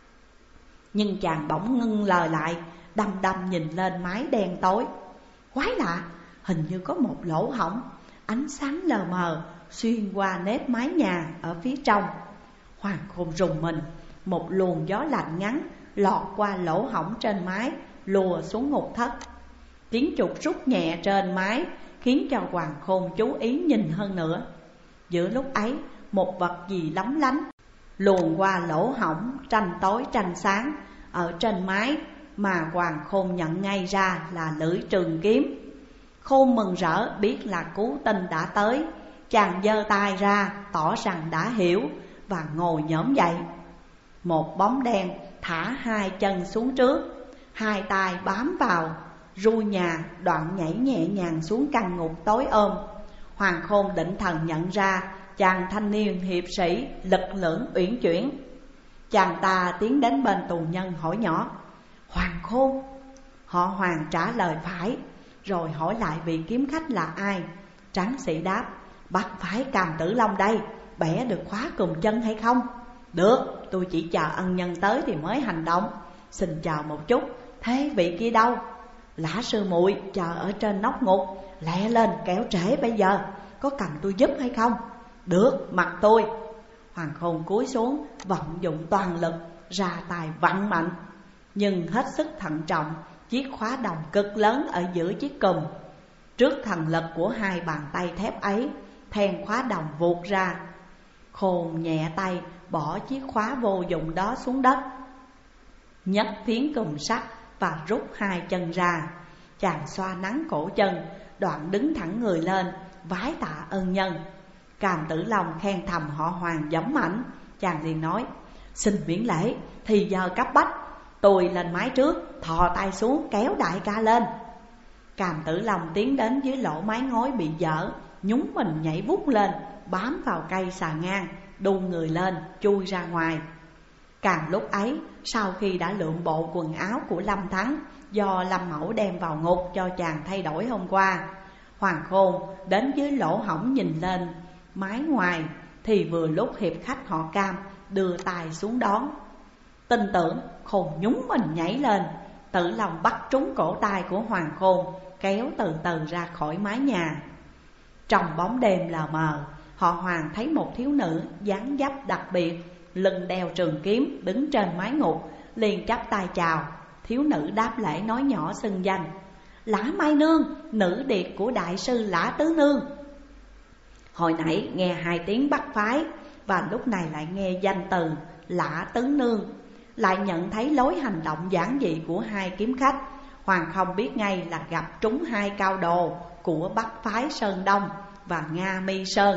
Nhưng chàng bỗng ngưng lời lại, đăm đăm nhìn lên mái đen tối. Quái lạ, hình như có một lỗ hổng, ánh sáng lờ mờ xuyên qua nếp mái nhà ở phía trong. Hoàng Khôn rùng mình, một luồng gió lạnh ngắn lọt qua lỗ hổng trên mái, lùa xuống ngục thất. Tiếng chuột rút nhẹ trên mái khiến cho Hoàng Khôn chú ý nhìn hơn nữa. Giữa lúc ấy, một vật gì lóng lánh luồn qua lỗ hổng tranh tối tranh sáng ở trên mái, mà Hoàng Khôn nhận ngay ra là lưỡi trường kiếm. Khôn mừng rỡ biết là cứu tinh đã tới. Chàng giơ tay ra tỏ rằng đã hiểu và ngồi nhổm dậy. Một bóng đen thả hai chân xuống trước, hai tay bám vào ru nhà, đoạn nhảy nhẹ nhàng xuống căn ngục tối ôm. Hoàng Khôn định thần nhận ra chàng thanh niên hiệp sĩ lực lưỡng uyển chuyển. Chàng ta tiến đến bên tù nhân hỏi nhỏ. Hoàng Khôn? Họ Hoàng trả lời phải, rồi hỏi lại vị kiếm khách là ai. Tráng sĩ đáp. Bắt phải Càm Tử Long đây, bẻ được khóa cùm chân hay không? Được, tôi chỉ chờ ân nhân tới thì mới hành động. Xin chờ một chút, thế vị kia đâu? Lã sư muội chờ ở trên nóc ngục, lẹ lên kéo trễ bây giờ, có cần tôi giúp hay không? Được, mặc tôi. Hoàng Khôn cúi xuống, vận dụng toàn lực, ra tài vặn mạnh. Nhưng hết sức thận trọng, chiếc khóa đồng cực lớn ở giữa chiếc cùm. Trước thần lực của hai bàn tay thép ấy, then khóa đồng vụt ra. Khôn nhẹ tay bỏ chiếc khóa vô dụng đó xuống đất, nhấc phiến cùm sắt và rút hai chân ra. Chàng xoa nắng cổ chân, đoạn đứng thẳng người lên vái tạ ân nhân. Càm Tử Long khen thầm họ Hoàng dẫm ảnh. Chàng liền nói: xin miễn lễ, thì giờ cấp bách. Tôi lên mái trước, thò tay xuống kéo đại ca lên. Càm Tử Long tiến đến dưới lỗ mái ngói bị dở, nhúng mình nhảy vút lên, bám vào cây xà ngang, đu người lên, chui ra ngoài. Càng lúc ấy, sau khi đã lượm bộ quần áo của Lâm Thắng do Lâm Mẫu đem vào ngục cho chàng thay đổi hôm qua, Hoàng Khôn đến dưới lỗ hổng nhìn lên mái ngoài, thì vừa lúc hiệp khách họ Cam đưa tay xuống đón. Tin tưởng, Khôn nhúng mình nhảy lên, Tử Long bắt trúng cổ tay của Hoàng Khôn, kéo từ từ ra khỏi mái nhà. Trong bóng đêm lờ mờ, họ Hoàng thấy một thiếu nữ dáng dấp đặc biệt, lưng đeo trường kiếm, đứng trên mái ngục, liền chắp tay chào. Thiếu nữ đáp lễ nói nhỏ xưng danh: Lã Mai Nương, nữ điệt của đại sư Lã Tứ Nương. Hồi nãy nghe hai tiếng bắt phái, và lúc này lại nghe danh từ Lã Tứ Nương, lại nhận thấy lối hành động giản dị của hai kiếm khách. Hoàng không biết ngay là gặp trúng hai cao đồ của Bắc phái Sơn Đông và Nga Mi Sơn.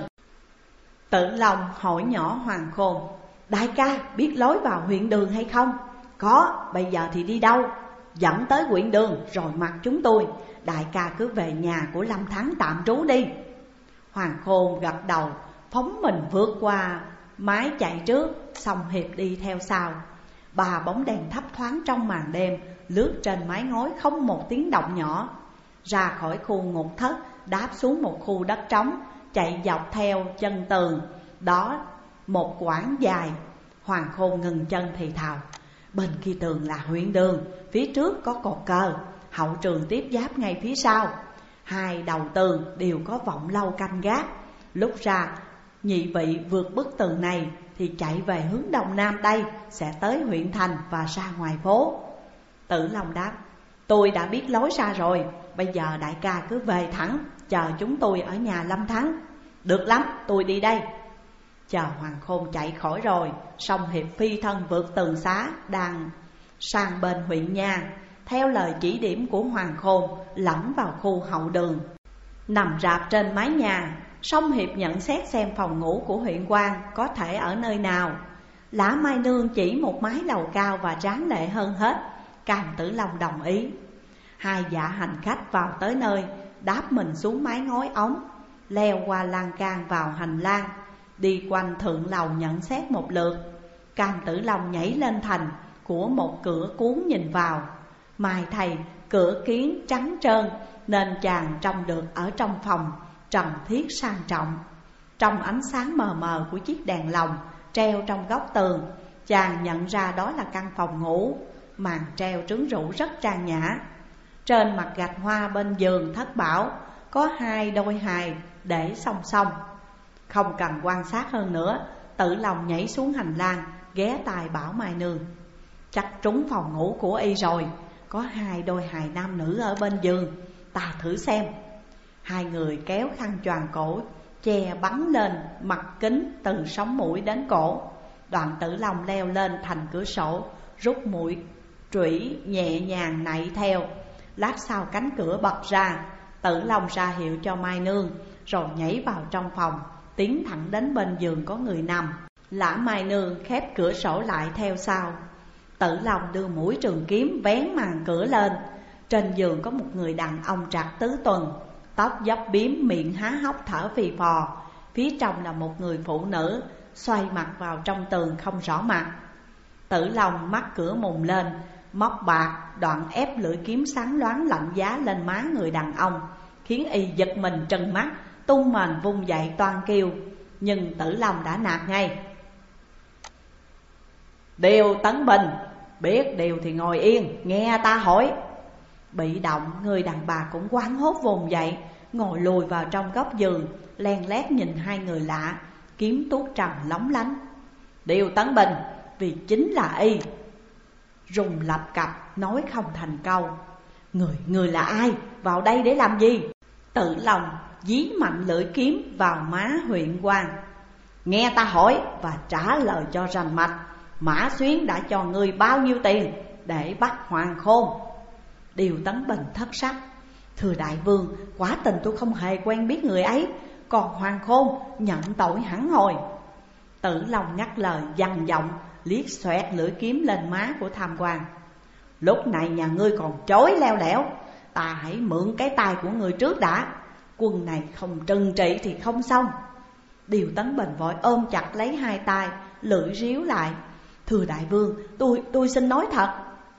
Tử Long hỏi nhỏ Hoàng Khôn: đại ca biết lối vào huyện đường hay không? Có, bây giờ thì đi đâu? Dẫn tới huyện đường rồi mặc chúng tôi. Đại ca cứ về nhà của Lâm Thắng tạm trú đi. Hoàng Khôn gật đầu, phóng mình vượt qua mái chạy trước, xong hiệp đi theo sau. Ba bóng đèn thấp thoáng trong màn đêm lướt trên mái ngói không một tiếng động nhỏ. Ra khỏi khu ngục thất, đáp xuống một khu đất trống, chạy dọc theo chân tường. Đó một quãng dài. Hoàng Khôn ngừng chân thì thào: bên kia tường là huyện đường, phía trước có cột cờ, hậu trường tiếp giáp ngay phía sau. Hai đầu tường đều có vọng lâu canh gác. Lúc ra nhị vị vượt bức tường này thì chạy về hướng đông nam tây, sẽ tới huyện thành và ra ngoài phố. Tử Long đáp: tôi đã biết lối ra rồi, bây giờ đại ca cứ về thẳng, chờ chúng tôi ở nhà Lâm Thắng. Được lắm, tôi đi đây. Chờ Hoàng Khôn chạy khỏi rồi, song hiệp phi thân vượt tường xá, đang sang bên huyện nha. Theo lời chỉ điểm của Hoàng Khôn, lẫn vào khu hậu đường. Nằm rạp trên mái nhà, song hiệp nhận xét xem phòng ngủ của huyện quan có thể ở nơi nào. Lã Mai Nương chỉ một mái lầu cao và tráng lệ hơn hết. Càm Tử Long đồng ý. Hai dạ hành khách vào tới nơi, đáp mình xuống mái ngói ống, leo qua lan can vào hành lang, đi quanh thượng lầu nhận xét một lượt. Cam Tử Long nhảy lên thành của một cửa cuốn nhìn vào. Mai thầy cửa kiến trắng trơn, nên chàng trông được ở trong phòng trần thiết sang trọng. Trong ánh sáng mờ mờ của chiếc đèn lồng treo trong góc tường, chàng nhận ra đó là căn phòng ngủ. Màn treo trứng rủ rất trang nhã. Trên mặt gạch hoa bên giường thất bảo có hai đôi hài để song song. Không cần quan sát hơn nữa, Tử Long nhảy xuống hành lang, ghé tai bảo Mai Nương: chắc trúng phòng ngủ của y rồi, có hai đôi hài nam nữ ở bên giường, ta thử xem. Hai người kéo khăn choàng cổ che bắn lên mặt kính từ sống mũi đến cổ. Đoạn Tử Long leo lên thành cửa sổ, rút mũi trũy nhẹ nhàng nạy theo. Lát sau cánh cửa bật ra, Tử Long ra hiệu cho Mai Nương, rồi nhảy vào trong phòng, tiến thẳng đến bên giường có người nằm. Lã Mai Nương khép cửa sổ lại theo sau. Tử Long đưa mũi trường kiếm vén màn cửa lên. Trên giường có một người đàn ông trạc tứ tuần, tóc dốc bím, miệng há hốc thở phì phò. Phía trong là một người phụ nữ, xoay mặt vào trong tường không rõ mặt. Tử Long mắt cửa mùng lên, móc bạc, đoạn ép lưỡi kiếm sáng loáng lạnh giá lên má người đàn ông, khiến y giật mình trừng mắt, tung mền vung dậy toan kêu. Nhưng Tử Long đã nạt ngay: Điều Tấn Bình, biết điều thì ngồi yên, nghe ta hỏi. Bị động, người đàn bà cũng hoảng hốt vùng dậy, ngồi lùi vào trong góc giường, len lét nhìn hai người lạ, kiếm tuốt trầm lóng lánh. Điều Tấn Bình, vì chính là y. Rùng lập cập nói không thành câu. Người, người là ai? Vào đây để làm gì? Tử Long dí mạnh lưỡi kiếm vào má huyện quan. Nghe ta hỏi và trả lời cho rành mạch. Mã Xuyến đã cho ngươi bao nhiêu tiền để bắt Hoàng Khôn? Điều Tấn Bình thất sắc: Thưa đại vương, quả tình tôi không hề quen biết người ấy. Còn Hoàng Khôn nhận tội hẳn hồi. Tử Long ngắt lời dằn giọng, liếc xoẹt lưỡi kiếm lên má của Tham Quan. Lúc này nhà ngươi còn chối leo lẻo, ta hãy mượn cái tay của ngươi trước đã. Quân này không trừng trị thì không xong. Điều Tấn Bình vội ôm chặt lấy hai tay, lưỡi ríu lại: Thưa đại vương, tôi tôi xin nói thật.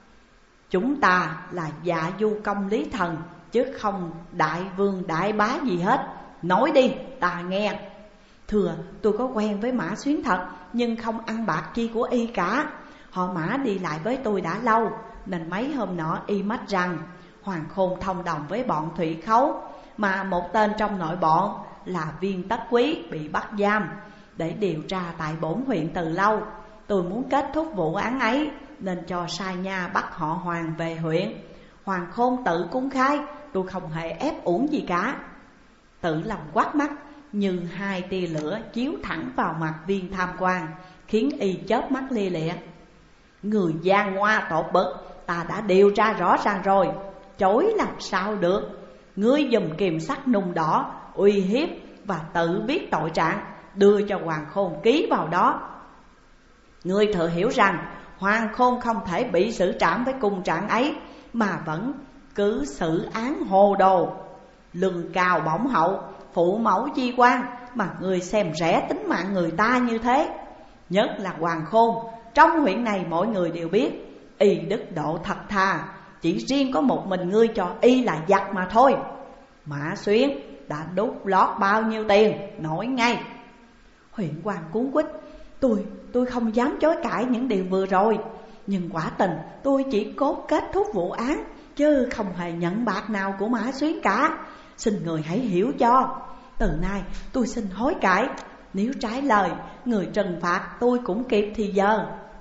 Chúng ta là dạ du công lý thần, chứ không đại vương đại bá gì hết. Nói đi, ta nghe. Thưa, tôi có quen với Mã Xuyến thật, nhưng không ăn bạc chi của y cả. Họ Mã đi lại với tôi đã lâu, nên mấy hôm nọ y mách rằng Hoàng Khôn thông đồng với bọn Thủy Khấu, mà một tên trong nội bọn là Viên Tất Quý bị bắt giam để điều tra tại bổn huyện từ lâu. Tôi muốn kết thúc vụ án ấy, nên cho sai nha bắt họ Hoàng về huyện. Hoàng Khôn tự cung khai, tôi không hề ép uổng gì cả. Tử Long quát mắt như hai tia lửa chiếu thẳng vào mặt Viên Tham Quan, khiến y chớp mắt lia lịa. Người gian ngoa tột bực, ta đã điều tra rõ ràng rồi, chối làm sao được. Ngươi dùng kìm sắt nung đỏ uy hiếp và tự biết tội trạng, đưa cho Hoàng Khôn ký vào đó. Ngươi thừa hiểu rằng Hoàng Khôn không thể bị xử trảm với cung trạng ấy, mà vẫn cứ xử án hồ đồ. Lương cao bổng hậu, phụ mẫu chi quan, mà người xem rẻ tính mạng người ta như thế. Nhất là Hoàng Khôn, trong huyện này mọi người đều biết y đức độ thật thà, chỉ riêng có một mình ngươi cho y là giặc mà thôi. Mã Xuyến đã đút lót bao nhiêu tiền, nói ngay. Huyện quan cuốn quýt: Tôi, tôi không dám chối cãi những điều vừa rồi, nhưng quả tình tôi chỉ cốt kết thúc vụ án, chứ không hề nhận bạc nào của Mã Xuyến cả. Xin người hãy hiểu cho. Từ nay tôi xin hối cải, nếu trái lời, người trừng phạt tôi cũng kịp thì giờ.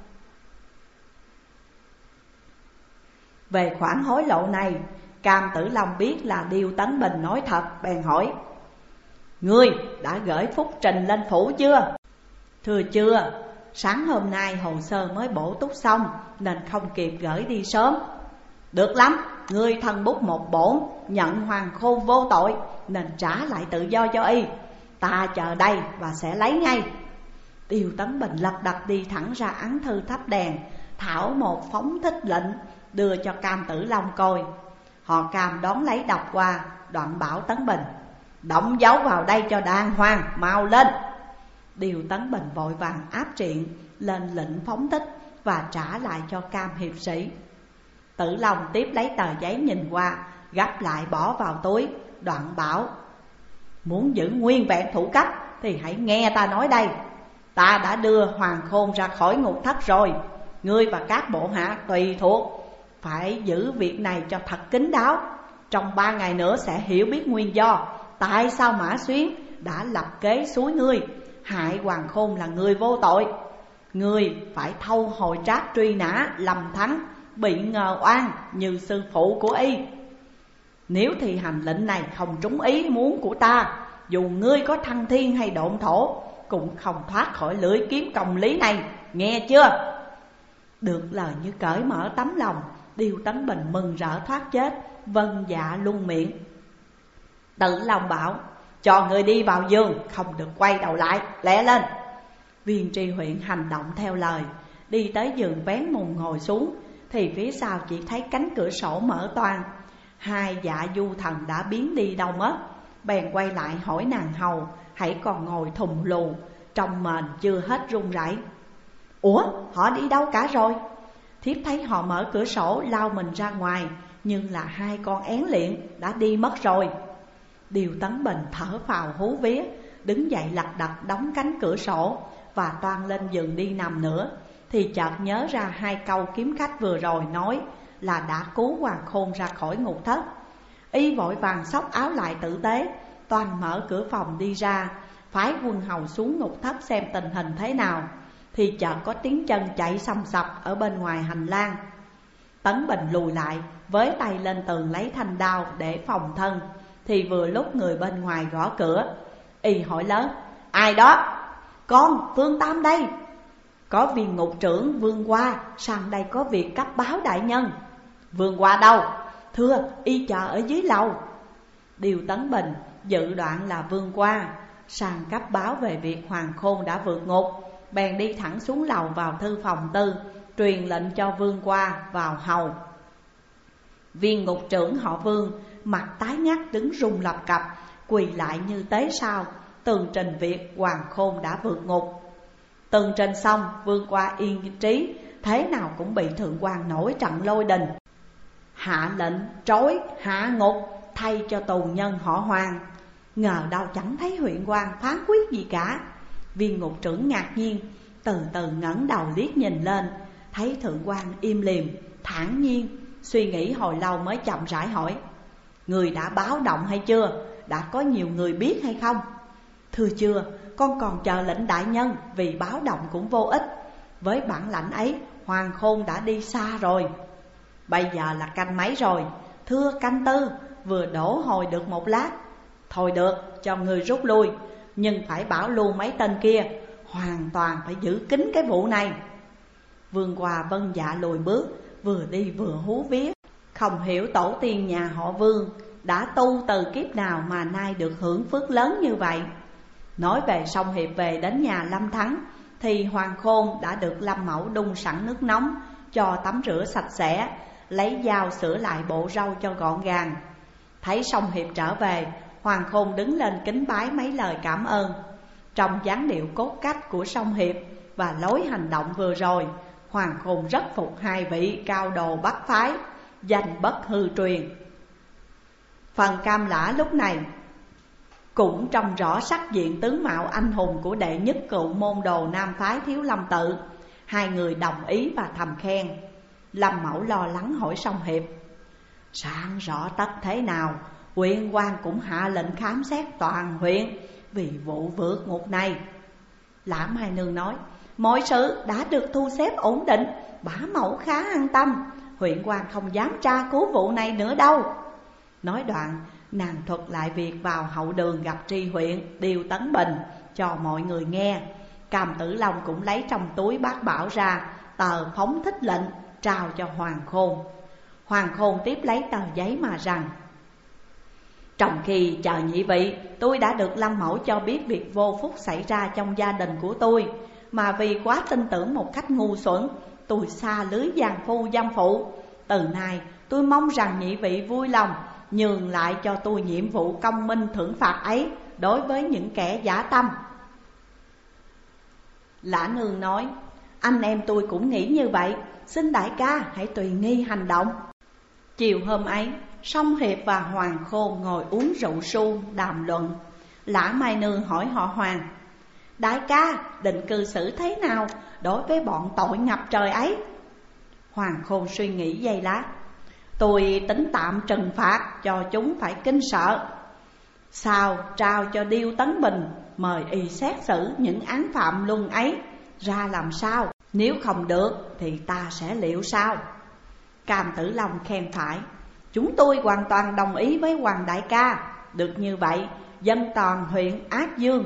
Về khoản hối lộ này, Cam Tử Long biết là Điêu Tấn Bình nói thật, bèn hỏi: Ngươi đã gửi phúc trình lên phủ chưa? Thưa chưa, sáng hôm nay hồ sơ mới bổ túc xong, nên không kịp gửi đi sớm. Được lắm, ngươi thân bút một bổn, nhận Hoàng Khôn vô tội, nên trả lại tự do cho y. Ta chờ đây và sẽ lấy ngay. Điêu Tấn Bình lật đật đi thẳng ra án thư thắp đèn, thảo một phóng thích lệnh, đưa cho Cam Tử Long coi. Họ Cam đón lấy đọc qua, đoạn bảo Tấn Bình: Đóng dấu vào đây cho đàng hoàng, mau lên. Điêu Tấn Bình vội vàng áp triện lên lệnh phóng thích và trả lại cho Cam hiệp sĩ. Tử Long tiếp lấy tờ giấy nhìn qua, gấp lại bỏ vào túi, đoạn bảo: Muốn giữ nguyên vẹn thủ cấp thì hãy nghe ta nói đây. Ta đã đưa Hoàng Khôn ra khỏi ngục thất rồi. Ngươi và các bộ hạ tùy thuộc phải giữ việc này cho thật kín đáo. Trong ba ngày nữa sẽ hiểu biết nguyên do tại sao Mã Xuyến đã lập kế suối ngươi, hại Hoàng Khôn là người vô tội. Ngươi phải thâu hồi trác truy nã Lâm Thắng bị ngờ oan như sư phụ của y. Nếu thi hành lệnh này không trúng ý muốn của ta, dù ngươi có thăng thiên hay độn thổ, cũng không thoát khỏi lưỡi kiếm công lý này, nghe chưa? Được lời như cởi mở tấm lòng, Điêu Tấn Bình mừng rỡ thoát chết, vâng dạ luôn miệng. Tử Long bảo: Cho người đi vào giường, không được quay đầu lại, lẹ lên. Viên tri huyện hành động theo lời, đi tới giường vén mùng ngồi xuống, thì phía sau chỉ thấy cánh cửa sổ mở toang. Hai dạ du thần đã biến đi đâu mất, bèn quay lại hỏi nàng hầu hãy còn ngồi thùng lù, trong mền chưa hết run rẩy. Ủa, họ đi đâu cả rồi? Thiếp thấy họ mở cửa sổ lao mình ra ngoài, nhưng là hai con én liệng đã đi mất rồi. Điêu Tấn Bình thở phào hú vía, đứng dậy lật đật đóng cánh cửa sổ và toan lên giường đi nằm nữa, thì chợt nhớ ra hai câu kiếm khách vừa rồi nói là đã cứu Hoàng Khôn ra khỏi ngục thất. Y vội vàng xốc áo lại tử tế, toan mở cửa phòng đi ra, phái quân hầu xuống ngục thất xem tình hình thế nào, thì chợt có tiếng chân chạy xầm xập ở bên ngoài hành lang. Tấn Bình lùi lại, với tay lên tường lấy thanh đao để phòng thân, thì vừa lúc người bên ngoài gõ cửa. Y hỏi lớn: Ai đó? Con Vương Tam đây. Có viên ngục trưởng Vương Hoa sang đây có việc cấp báo đại nhân. Vương Hoa đâu? Thưa, y chờ ở dưới lầu. Điều Tấn Bình dự đoạn là Vương Hoa sang cấp báo về việc Hoàng Khôn đã vượt ngục, bèn đi thẳng xuống lầu vào thư phòng tư, truyền lệnh cho Vương Hoa vào hầu. Viên ngục trưởng họ Vương mặt tái ngắt đứng run lập cập, quỳ lại như tế sao, tường trình việc Hoàng Khôn đã vượt ngục. Tường trình xong, Vương Hoa yên trí, thế nào cũng bị thượng quan nổi trận lôi đình, hạ lệnh trói hạ ngục thay cho tù nhân họ Hoàng. Ngờ đâu chẳng thấy huyện quan phán quyết gì cả. Viên ngục trưởng ngạc nhiên, từ từ ngẩng đầu liếc nhìn lên, thấy thượng quan im lìm, thản nhiên, suy nghĩ hồi lâu mới chậm rãi hỏi: người đã báo động hay chưa? Đã có nhiều người biết hay không? Thưa chưa, con còn chờ lệnh đại nhân, vì báo động cũng vô ích. Với bản lãnh ấy, Hoàng Khôn đã đi xa rồi. Bây giờ là canh mấy rồi? Thưa canh tư, vừa đổ hồi được một lát. Thôi được, cho người rút lui, nhưng phải bảo luôn mấy tên kia hoàn toàn phải giữ kín cái vụ này. Vương Hoa vâng dạ lùi bước, vừa đi vừa hú vía, không hiểu tổ tiên nhà họ Vương đã tu từ kiếp nào mà nay được hưởng phước lớn như vậy. Nói về Song Hiệp về đến nhà Lâm Thắng, thì Hoàng Khôn đã được Lâm Mẫu đun sẵn nước nóng cho tắm rửa sạch sẽ, lấy dao sửa lại bộ râu cho gọn gàng. Thấy Song Hiệp trở về, Hoàng Khôn đứng lên kính bái mấy lời cảm ơn. Trong dáng điệu cốt cách của Song Hiệp và lối hành động vừa rồi, Hoàng Khôn rất phục hai vị cao đồ bắc phái, danh bất hư truyền. Phần Cam Lã lúc này cũng trông rõ sắc diện tướng mạo anh hùng của đệ nhất cựu môn đồ nam phái Thiếu Lâm Tự. Hai người đồng ý và thầm khen. Lâm Mẫu lo lắng hỏi Song Hiệp: sáng rõ tất thế nào, huyện quan cũng hạ lệnh khám xét toàn huyện vì vụ vượt ngục này. Lã Mai Nương nói: mọi sự đã được thu xếp ổn định, bá mẫu khá an tâm, huyện quan không dám tra cứu vụ này nữa đâu. Nói đoạn, nàng thuật lại việc vào hậu đường gặp tri huyện Điều Tấn Bình cho mọi người nghe. Cam Tử Long cũng lấy trong túi bát bảo ra tờ phóng thích lệnh trao cho Hoàng Khôn. Hoàng Khôn tiếp lấy tờ giấy mà rằng: trong khi chờ nhị vị, tôi đã được Lâm Mẫu cho biết việc vô phúc xảy ra trong gia đình của tôi, mà vì quá tin tưởng một cách ngu xuẩn, tôi xa lưới giang phu dâm phụ. Từ nay tôi mong rằng nhị vị vui lòng nhường lại cho tôi nhiệm vụ công minh thưởng phạt ấy đối với những kẻ giả tâm. Lã Nương nói: anh em tôi cũng nghĩ như vậy, xin đại ca hãy tùy nghi hành động. Chiều hôm ấy, Song Hiệp và Hoàng Khôn ngồi uống rượu su đàm luận. Lã Mai Nương hỏi họ Hoàng: đại ca định cư xử thế nào đối với bọn tội ngập trời ấy? Hoàng Khôn suy nghĩ giây lát: tôi tính tạm trừng phạt cho chúng phải kinh sợ, sau trao cho Điêu Tấn Bình mời y xét xử những án phạm luân ấy ra làm sao. Nếu không được thì ta sẽ liệu sao? Cam Tử Long khen phải: chúng tôi hoàn toàn đồng ý với Hoàng đại ca. Được như vậy, dân toàn huyện Ác Dương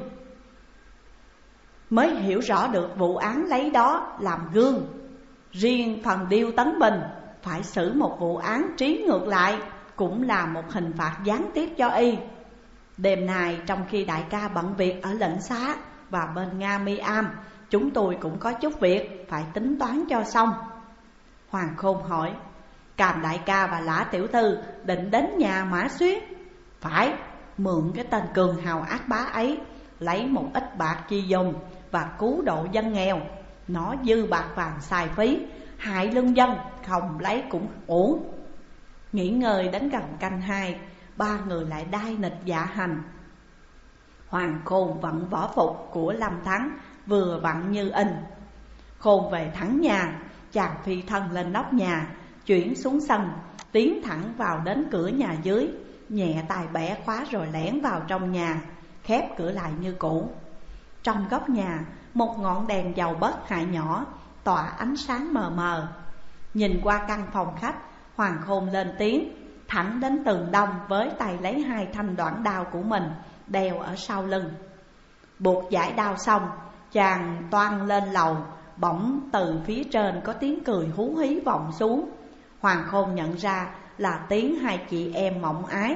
mới hiểu rõ được vụ án lấy đó làm gương. Riêng phần Điêu Tấn Bình phải xử một vụ án trí ngược lại, cũng là một hình phạt gián tiếp cho y. Đêm nay trong khi đại ca bận việc ở lệnh xá và bên Nga Mi Am, chúng tôi cũng có chút việc phải tính toán cho xong. Hoàng Khôn hỏi: Càm đại ca và Lã tiểu thư định đến nhà Mã Xuyến? Phải, mượn cái tên cường hào ác bá ấy, lấy một ít bạc chi dùng và cứu độ dân nghèo. Nó dư bạc vàng xài phí, hại lương dân, không lấy cũng ổn. Nghỉ ngơi đến gần canh hai, ba người lại đai nịch dạ hành. Hoàng Khôn vận võ phục của Lâm Thắng vừa vặn như in. Khôn về thẳng nhà, chàng phi thân lên nóc nhà, chuyển xuống sân, tiến thẳng vào đến cửa nhà dưới, nhẹ tay bẻ khóa rồi lẻn vào trong nhà, khép cửa lại như cũ. Trong góc nhà, một ngọn đèn dầu bớt hại nhỏ tỏa ánh sáng mờ mờ. Nhìn qua căn phòng khách, Hoàng Khôn lên tiếng, thẳng đến tường đông với tay lấy hai thanh đoạn đao của mình đeo ở sau lưng. Buộc giải đao xong, chàng toan lên lầu, bỗng từ phía trên có tiếng cười hú hí vọng xuống. Hoàng Khôn nhận ra là tiếng hai chị em Mộng Ái.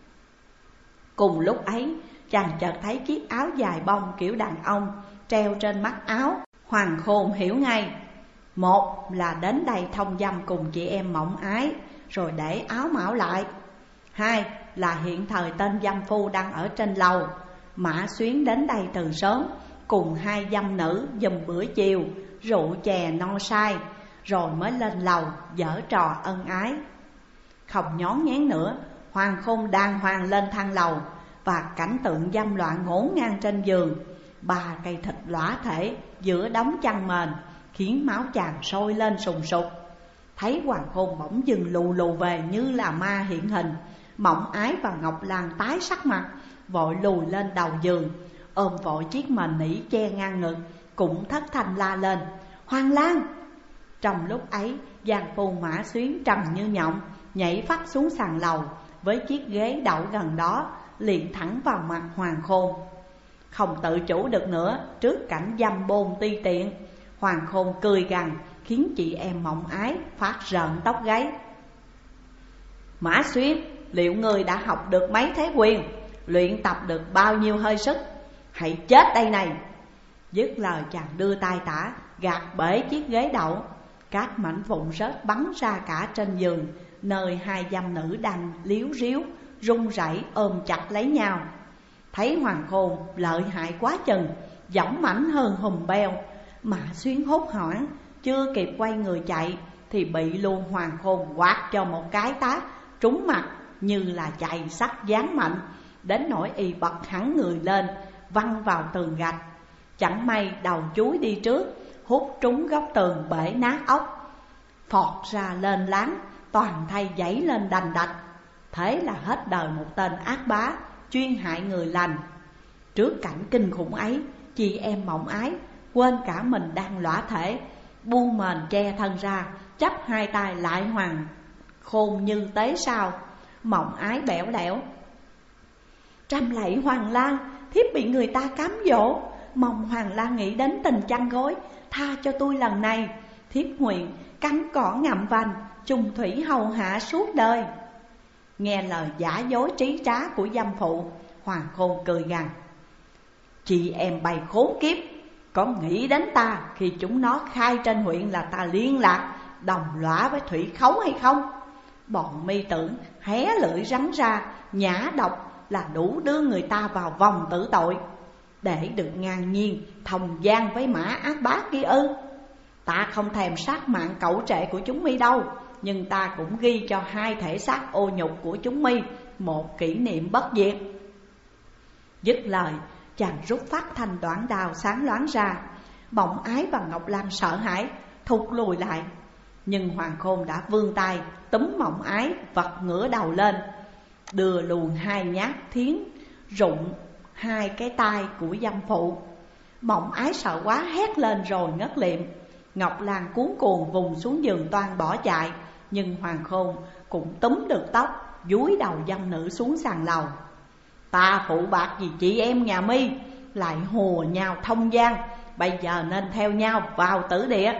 Cùng lúc ấy, chàng chợt thấy chiếc áo dài bông kiểu đàn ông treo trên mắt áo. Hoàng Khôn hiểu ngay, một là đến đây thông dâm cùng chị em Mộng Ái rồi để áo mão lại. Hai là hiện thời tên dâm phu đang ở trên lầu. Mã Xuyến đến đây từ sớm, cùng hai dâm nữ dùm bữa chiều, rượu chè no say, rồi mới lên lầu giở trò ân ái. Không nhón nhén nữa, Hoàng Khôn đàng hoàng lên thang lầu, và cảnh tượng dâm loạn ngổn ngang trên giường. Ba cây thịt lõa thể giữa đống chăn mền khiến máu chàng sôi lên sùng sục. Thấy Hoàng Khôn bỗng dừng lù lù về như là ma hiện hình, Mộng Ái và Ngọc Lan tái sắc mặt, vội lùi lên đầu giường, ôm vội chiếc mền nỉ che ngang ngực, cũng thất thanh la lên: Hoàng Lan! Trong lúc ấy, giang phu Mã Xuyến trầm như nhộng nhảy phắt xuống sàn lầu, với chiếc ghế đậu gần đó liền thẳng vào mặt Hoàng Khôn. Không tự chủ được nữa trước cảnh dâm bôn ti tiện, Hoàng Khôn cười gằn khiến chị em Mộng Ái phát rợn tóc gáy. Mã Xuyến, liệu người đã học được mấy thế quyền, luyện tập được bao nhiêu hơi sức? Hãy chết đây này! Dứt lời chàng đưa tay tả gạt bể chiếc ghế đậu. Các mảnh vụn rớt bắn ra cả trên giường, nơi hai dâm nữ đang líu ríu run rẩy ôm chặt lấy nhau. Thấy Hoàng Khôn lợi hại quá chừng, dõng mãnh hơn hùm beo, Mã Xuyến hốt hoảng, chưa kịp quay người chạy thì bị luôn Hoàng Khôn quạt cho một cái tát trúng mặt như là chạy sắt giáng mạnh, đến nỗi y bật hẳn người lên, văng vào tường gạch. Chẳng may đầu chuối đi trước, hút trúng góc tường bể nát ốc, phọt ra lên láng, toàn thay giãy lên đành đạch. Thế là hết đời một tên ác bá chuyên hại người lành. Trước cảnh kinh khủng ấy, chị em Mộng Ái quên cả mình đang lõa thể, buông mền che thân ra, chắp hai tay lại Hoàng Khôn như tế sao. Mộng Ái bẽo lẽo: Trăm lạy Hoàng Lan, thiếp bị người ta cám dỗ, mong Hoàng Lan nghĩ đến tình chăn gối, tha cho tôi lần này. Thiếp nguyện cắn cỏ ngậm vành, chung thủy hầu hạ suốt đời. Nghe lời giả dối trí trá của dâm phụ, Hoàng Khôn cười gằn: Chị em bày khốn kiếp, có nghĩ đến ta khi chúng nó khai trên huyện là ta liên lạc đồng lõa với Thủy Khấu hay không? Bọn mi tưởng hé lưỡi rắn ra nhả độc là đủ đưa người ta vào vòng tử tội, để được ngang nhiên thông gian với Mã ác bá kia ư? Ta không thèm sát mạng cẩu trệ của chúng mi đâu, nhưng ta cũng ghi cho hai thể xác ô nhục của chúng mi một kỷ niệm bất diệt. Dứt lời, chàng rút phát thanh đoạn đào sáng loáng ra. Mộng Ái và Ngọc Lan sợ hãi thụt lùi lại, nhưng Hoàng Khôn đã vươn tay túm Mộng Ái vật ngửa đầu lên, đưa luồn hai nhát thiến rụng hai cái tai của dâm phụ. Mộng Ái sợ quá hét lên rồi ngất liệm. Ngọc Lan cuống cuồng vùng xuống giường toan bỏ chạy, nhưng Hoàng Khôn cũng túm được tóc, dúi đầu dâm nữ xuống sàn lầu. Ta phụ bạc gì chị em nhà mi, lại hùa nhau thông gian, bây giờ nên theo nhau vào tử địa.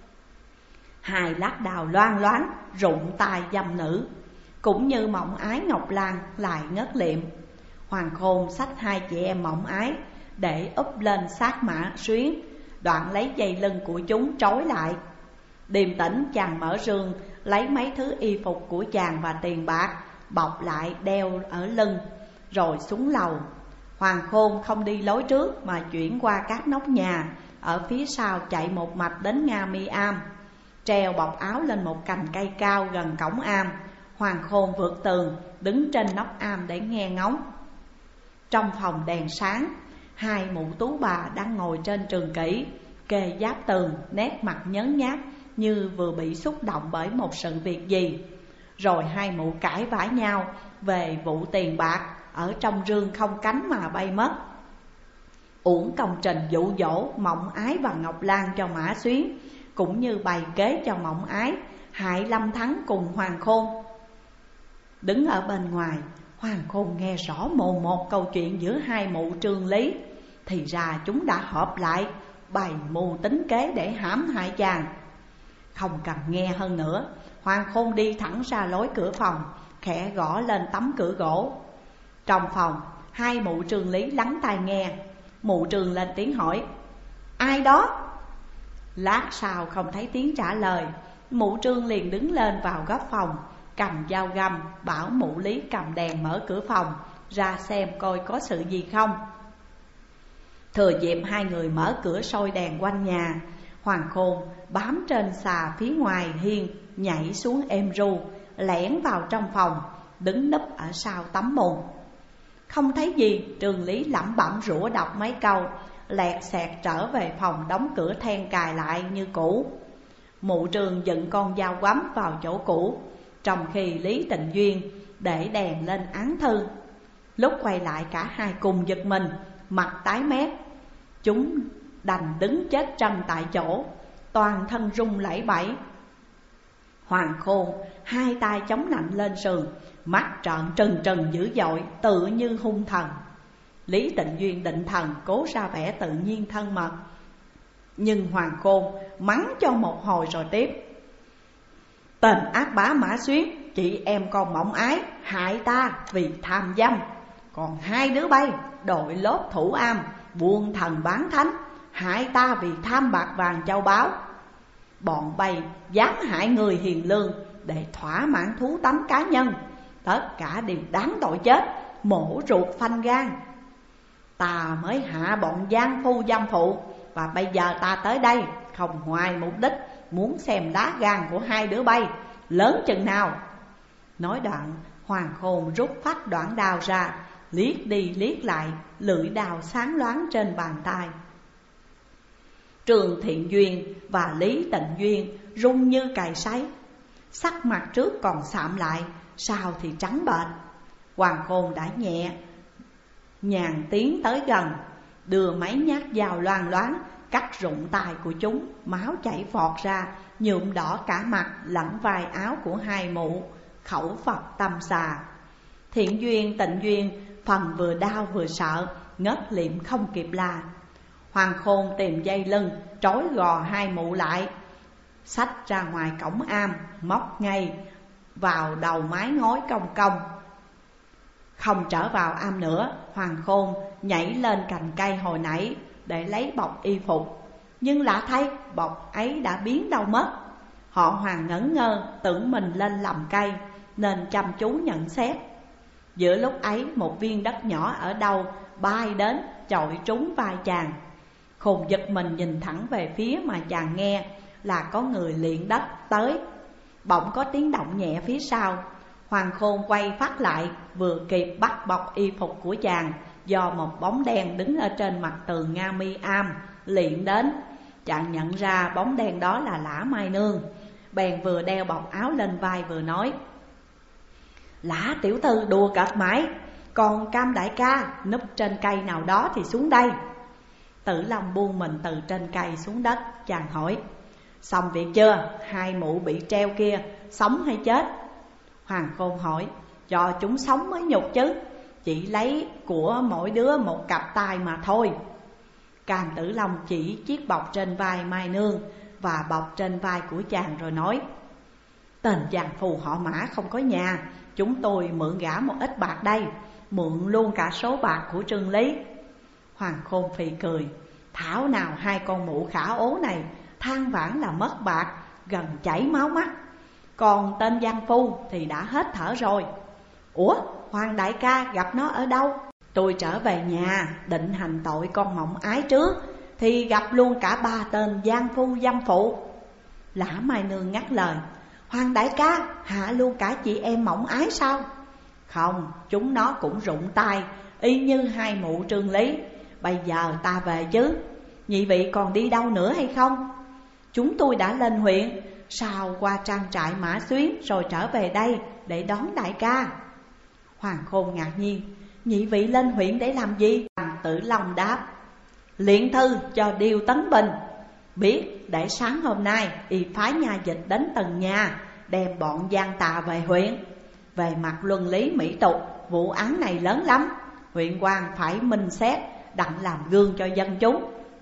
Hai lát đào loang loáng rụng tai dâm nữ, cũng như Mộng Ái Ngọc Lan lại ngất liệm. Hoàng Khôn xách hai chị em Mộng Ái để úp lên xác Mã Xuyến, đoạn lấy dây lưng của chúng trói lại. Điềm tĩnh chàng mở rương lấy mấy thứ y phục của chàng và tiền bạc bọc lại đeo ở lưng, rồi xuống lầu. Hoàng Khôn không đi lối trước mà chuyển qua các nóc nhà ở phía sau, chạy một mạch đến Nga Mi Am, treo bọc áo lên một cành cây cao gần cổng am. Hoàng Khôn vượt tường đứng trên nóc am để nghe ngóng. Trong phòng đèn sáng, hai mụ tú bà đang ngồi trên trường kỷ kề giáp tường, nét mặt nhớ nhác như vừa bị xúc động bởi một sự việc gì. Rồi hai mụ cãi vã nhau về vụ tiền bạc ở trong rương không cánh mà bay mất. Uổng công trình dụ dỗ Mộng Ái và Ngọc Lan cho Mã Xuyến, cũng như bày kế cho Mộng Ái hại Lâm Thắng cùng Hoàng Khôn. Đứng ở bên ngoài, Hoàng Khôn nghe rõ mồn một câu chuyện giữa hai mụ Trương Lý. Thì ra chúng đã họp lại bày mưu tính kế để hãm hại chàng. Không cần nghe hơn nữa, Hoàng Khôn đi thẳng ra lối cửa phòng, khẽ gõ lên tấm cửa gỗ. Trong phòng, hai mụ Trương Lý lắng tai nghe. Mụ Trương lên tiếng hỏi: ai đó? Lát sau không thấy tiếng trả lời, mụ Trương liền đứng lên vào góc phòng, cầm dao găm bảo mụ Lý cầm đèn mở cửa phòng ra xem coi có sự gì không. Thừa dịp hai người mở cửa soi đèn quanh nhà, Hoàng Khôn bám trên xà phía ngoài hiên nhảy xuống êm ru, lẻn vào trong phòng, đứng núp ở sau tấm mùng. Không thấy gì, Trương Lý lẩm bẩm rủa đọc mấy câu, lẹt xẹt trở về phòng đóng cửa then cài lại như cũ. Mụ Trương dựng con dao quắm vào chỗ cũ, trong khi Lý Tịnh Duyên để đèn lên án thư. Lúc quay lại cả hai cùng giật mình, mặt tái mét. Chúng đành đứng chết chân tại chỗ, toàn thân rung lẩy bẩy. Hoàng Khôn hai tay chống nạnh lên sườn, mắt trợn trừng trừng dữ dội, tự như hung thần. Lý Tịnh Duyên định thần cố ra vẻ tự nhiên thân mật, nhưng Hoàng Khôn mắng cho một hồi rồi tiếp: tên ác bá Mã Xuyến, chị em con mộng ái hại ta vì tham dâm. Còn hai đứa bay đội lốt thủ am, buôn thần bán thánh, hại ta vì tham bạc vàng châu báu. Bọn bay dám hại người hiền lương để thỏa mãn thú tánh cá nhân, tất cả đều đáng tội chết, mổ ruột phanh gan. Ta mới hạ bọn gian phu dâm phụ, và bây giờ ta tới đây không ngoài mục đích muốn xem lá gan của hai đứa bay lớn chừng nào. Nói đoạn, Hoàng Khôn rút phách đoạn đao ra, liếc đi liếc lại, lưỡi đao sáng loáng trên bàn tay. Trương Thiện Duyên và Lý Tịnh Duyên run như cày sấy, sắc mặt trước còn sạm lại, sau thì trắng bệch. Hoàng Khôn đã nhẹ nhàng tiến tới gần, đưa mấy nhát dao loang loáng cắt rụng tai của chúng, máu chảy vọt ra, nhuộm đỏ cả mặt lẫn vai áo của hai mụ, khẩu Phật tâm xà. Thiện Duyên, Tịnh Duyên phần vừa đau vừa sợ, ngất liệm không kịp la. Hoàng Khôn tìm dây lưng trói gò hai mụ lại, xách ra ngoài cổng am, móc ngay vào đầu mái ngói cong cong. Không trở vào am nữa, Hoàng Khôn nhảy lên cành cây hồi nãy để lấy bọc y phục, nhưng lạ thay bọc ấy đã biến đâu mất. Họ Hoàng ngẩn ngơ tưởng mình lên lầm cây, nên chăm chú nhận xét. Giữa lúc ấy một viên đất nhỏ ở đâu bay đến chọi trúng vai chàng. Khôn giật mình nhìn thẳng về phía mà chàng nghe là có người luyện đất tới. Bỗng có tiếng động nhẹ phía sau. Hoàng Khôn quay phát lại, vừa kịp bắt bọc y phục của chàng, do một bóng đen đứng ở trên mặt tường Nga Mi am liệng đến. Chàng nhận ra bóng đen đó là Lã Mai Nương, bèn vừa đeo bọc áo lên vai vừa nói: Lã tiểu thư đùa cợt mãi, còn Cam đại ca núp trên cây nào đó thì xuống đây. Tử Long buông mình từ trên cây xuống đất, chàng hỏi: Xong việc chưa? Hai mụ bị treo kia sống hay chết? Hoàng Khôn hỏi: Cho chúng sống mới nhục chứ, chỉ lấy của mỗi đứa một cặp tay mà thôi. Cam Tử Long chỉ chiếc bọc trên vai Mai Nương và bọc trên vai của chàng rồi nói: Tên giang phù họ Mã không có nhà, chúng tôi mượn gã một ít bạc đây, mượn luôn cả số bạc của Trương Lý. Hoàng Khôn phì cười: Thảo nào hai con mụ khả ố này than vãn là mất bạc, gần chảy máu mắt. Còn tên giang phu thì đã hết thở rồi. Ủa, Hoàng đại ca gặp nó ở đâu? Tôi trở về nhà định hành tội con mộng ái trước, thì gặp luôn cả ba tên giang phu dâm phụ. Lã Mai Nương ngắt lời: Hoàng đại ca hạ luôn cả chị em mộng ái sao? Không, chúng nó cũng rụng tay y như hai mụ Trương Lý. Bây giờ ta về chứ, nhị vị còn đi đâu nữa hay không? Chúng tôi đã lên huyện, sao qua trang trại Mã Xuyến rồi trở về đây để đón đại ca. Hoàng Khôn ngạc nhiên: Nhị vị lên huyện để làm gì? Tử Long đáp: Luyện thư cho Điêu Tấn Bình, biết để sáng hôm nay y phái nha dịch đến từng nhà, đem bọn gian tà về huyện. Về mặt luân lý mỹ tục, vụ án này lớn lắm, huyện quan phải minh xét, đặng làm gương cho dân chúng,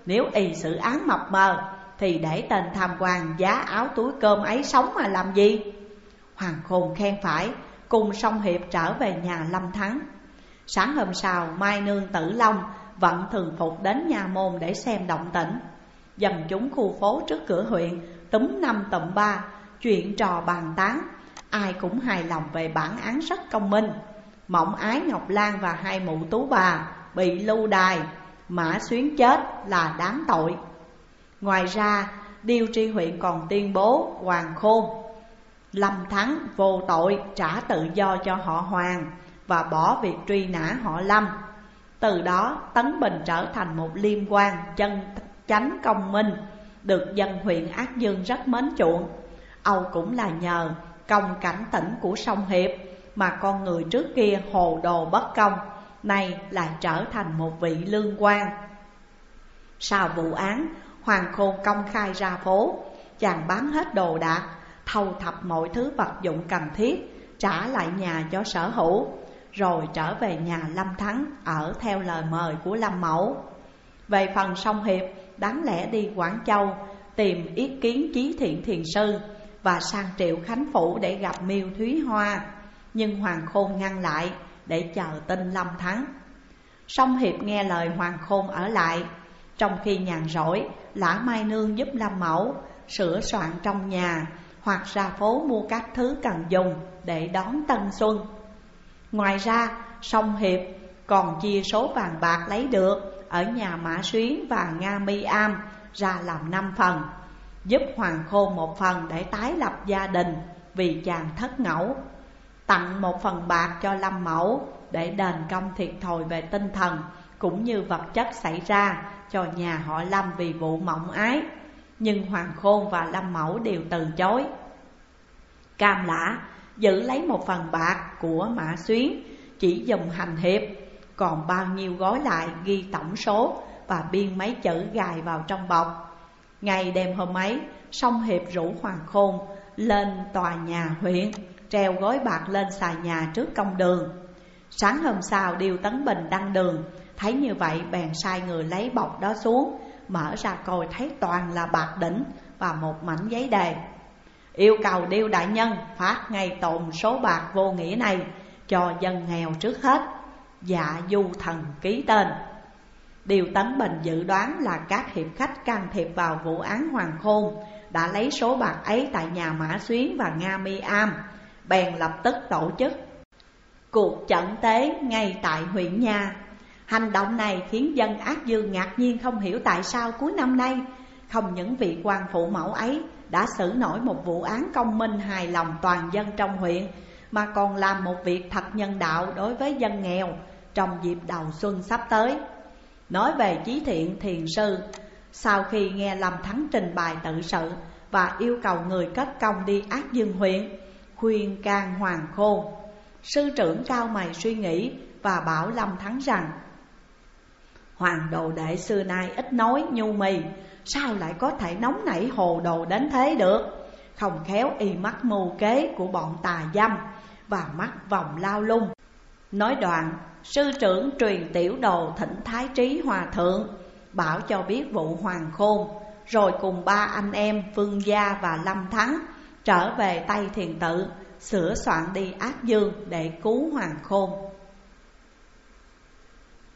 Nếu y xử án mập mờ thì để tên tham quan giá áo túi cơm ấy sống mà làm gì? Hoàng Khôn khen phải, cùng Song Hiệp trở về nhà Lâm Thắng. Sáng hôm sau, Mai Nương Tử Long vận thường phục đến nha môn để xem động tĩnh. Dần chúng khu phố trước cửa huyện túm năm tụm ba, chuyện trò bàn tán, ai cũng hài lòng về bản án rất công minh. Mộng Ái Ngọc Lan và hai mụ tú bà bị lưu đày, Mã Xuyến chết là đáng tội. Ngoài ra, Điêu Tri huyện còn tuyên bố Hoàng Khôn, Lâm Thắng vô tội, trả tự do cho họ Hoàng và bỏ việc truy nã họ Lâm. Từ đó Tấn Bình trở thành một liêm quan chân chánh công minh, được dân huyện Ác Dương rất mến chuộng. Âu cũng là nhờ công cảnh tỉnh của Song Hiệp mà con người trước kia hồ đồ bất công, nay lại trở thành một vị lương quan. Sau vụ án, Hoàng Khôn công khai ra phố, chàng bán hết đồ đạc, thâu thập mọi thứ vật dụng cần thiết, trả lại nhà cho sở hữu, rồi trở về nhà Lâm Thắng ở theo lời mời của Lâm Mẫu. Về phần Song Hiệp, đáng lẽ đi Quảng Châu tìm ý kiến Chí Thiện Thiền Sư và sang Triệu Khánh Phủ để gặp Miêu Thúy Hoa, nhưng Hoàng Khôn ngăn lại để chờ tin Lâm Thắng. Song Hiệp nghe lời Hoàng Khôn ở lại. Trong khi nhàn rỗi, Lã Mai Nương giúp Lâm Mẫu sửa soạn trong nhà hoặc ra phố mua các thứ cần dùng để đón Tân Xuân. Ngoài ra, Song Hiệp còn chia số vàng bạc lấy được ở nhà Mã Xuyến và Nga Mi Am ra làm năm phần, giúp Hoàng Khôn một phần để tái lập gia đình vì chàng thất ngẫu, tặng một phần bạc cho Lâm Mẫu để đền công thiệt thòi về tinh thần cũng như vật chất xảy ra cho nhà họ Lâm vì vụ Mộng Ái. Nhưng Hoàng Khôn và Lâm Mẫu đều từ chối. Cam Lã giữ lấy một phần bạc của Mã Xuyến, chỉ dùng hành hiệp, còn bao nhiêu gói lại ghi tổng số và biên mấy chữ gài vào trong bọc. Ngày đêm hôm ấy, Song Hiệp rủ Hoàng Khôn lên tòa nhà huyện, treo gói bạc lên xà nhà trước công đường. Sáng hôm sau, Điêu Tấn Bình đăng đường, thấy như vậy bèn sai người lấy bọc đó xuống, mở ra coi thấy toàn là bạc đỉnh và một mảnh giấy đề. Yêu cầu Điêu đại nhân phát ngay tồn số bạc vô nghĩa này cho dân nghèo trước hết. Dạ Du Thần ký tên. Điêu Tấn Bình dự đoán là các hiệp khách can thiệp vào vụ án Hoàng Khôn đã lấy số bạc ấy tại nhà Mã Xuyến và Nga Mi Am, bèn lập tức tổ chức cuộc trận tế ngay tại huyện Nha. Hành động này khiến dân Ác Dương ngạc nhiên không hiểu tại sao cuối năm nay không những vị quan phụ mẫu ấy đã xử nổi một vụ án công minh hài lòng toàn dân trong huyện, mà còn làm một việc thật nhân đạo đối với dân nghèo trong dịp đầu xuân sắp tới. Nói về Chí Thiện Thiền Sư, sau khi nghe Lâm Thắng trình bày tự sự và yêu cầu người kết công đi Ác Dương huyện khuyên can Hoàng Khôn, sư trưởng cao mày suy nghĩ và bảo Lâm Thắng rằng: Hoàng đồ đệ xưa nay ít nói nhu mì, sao lại có thể nóng nảy hồ đồ đến thế được? Không khéo y mắc mưu kế của bọn tà dâm và mắc vòng lao lung. Nói đoạn, sư trưởng truyền tiểu đồ thỉnh Thái Trí Hòa Thượng, bảo cho biết vụ Hoàng Khôn, rồi cùng ba anh em Phương Gia và Lâm Thắng trở về Tây Thiền Tự, sửa soạn đi Ác Dương để cứu Hoàng Khôn.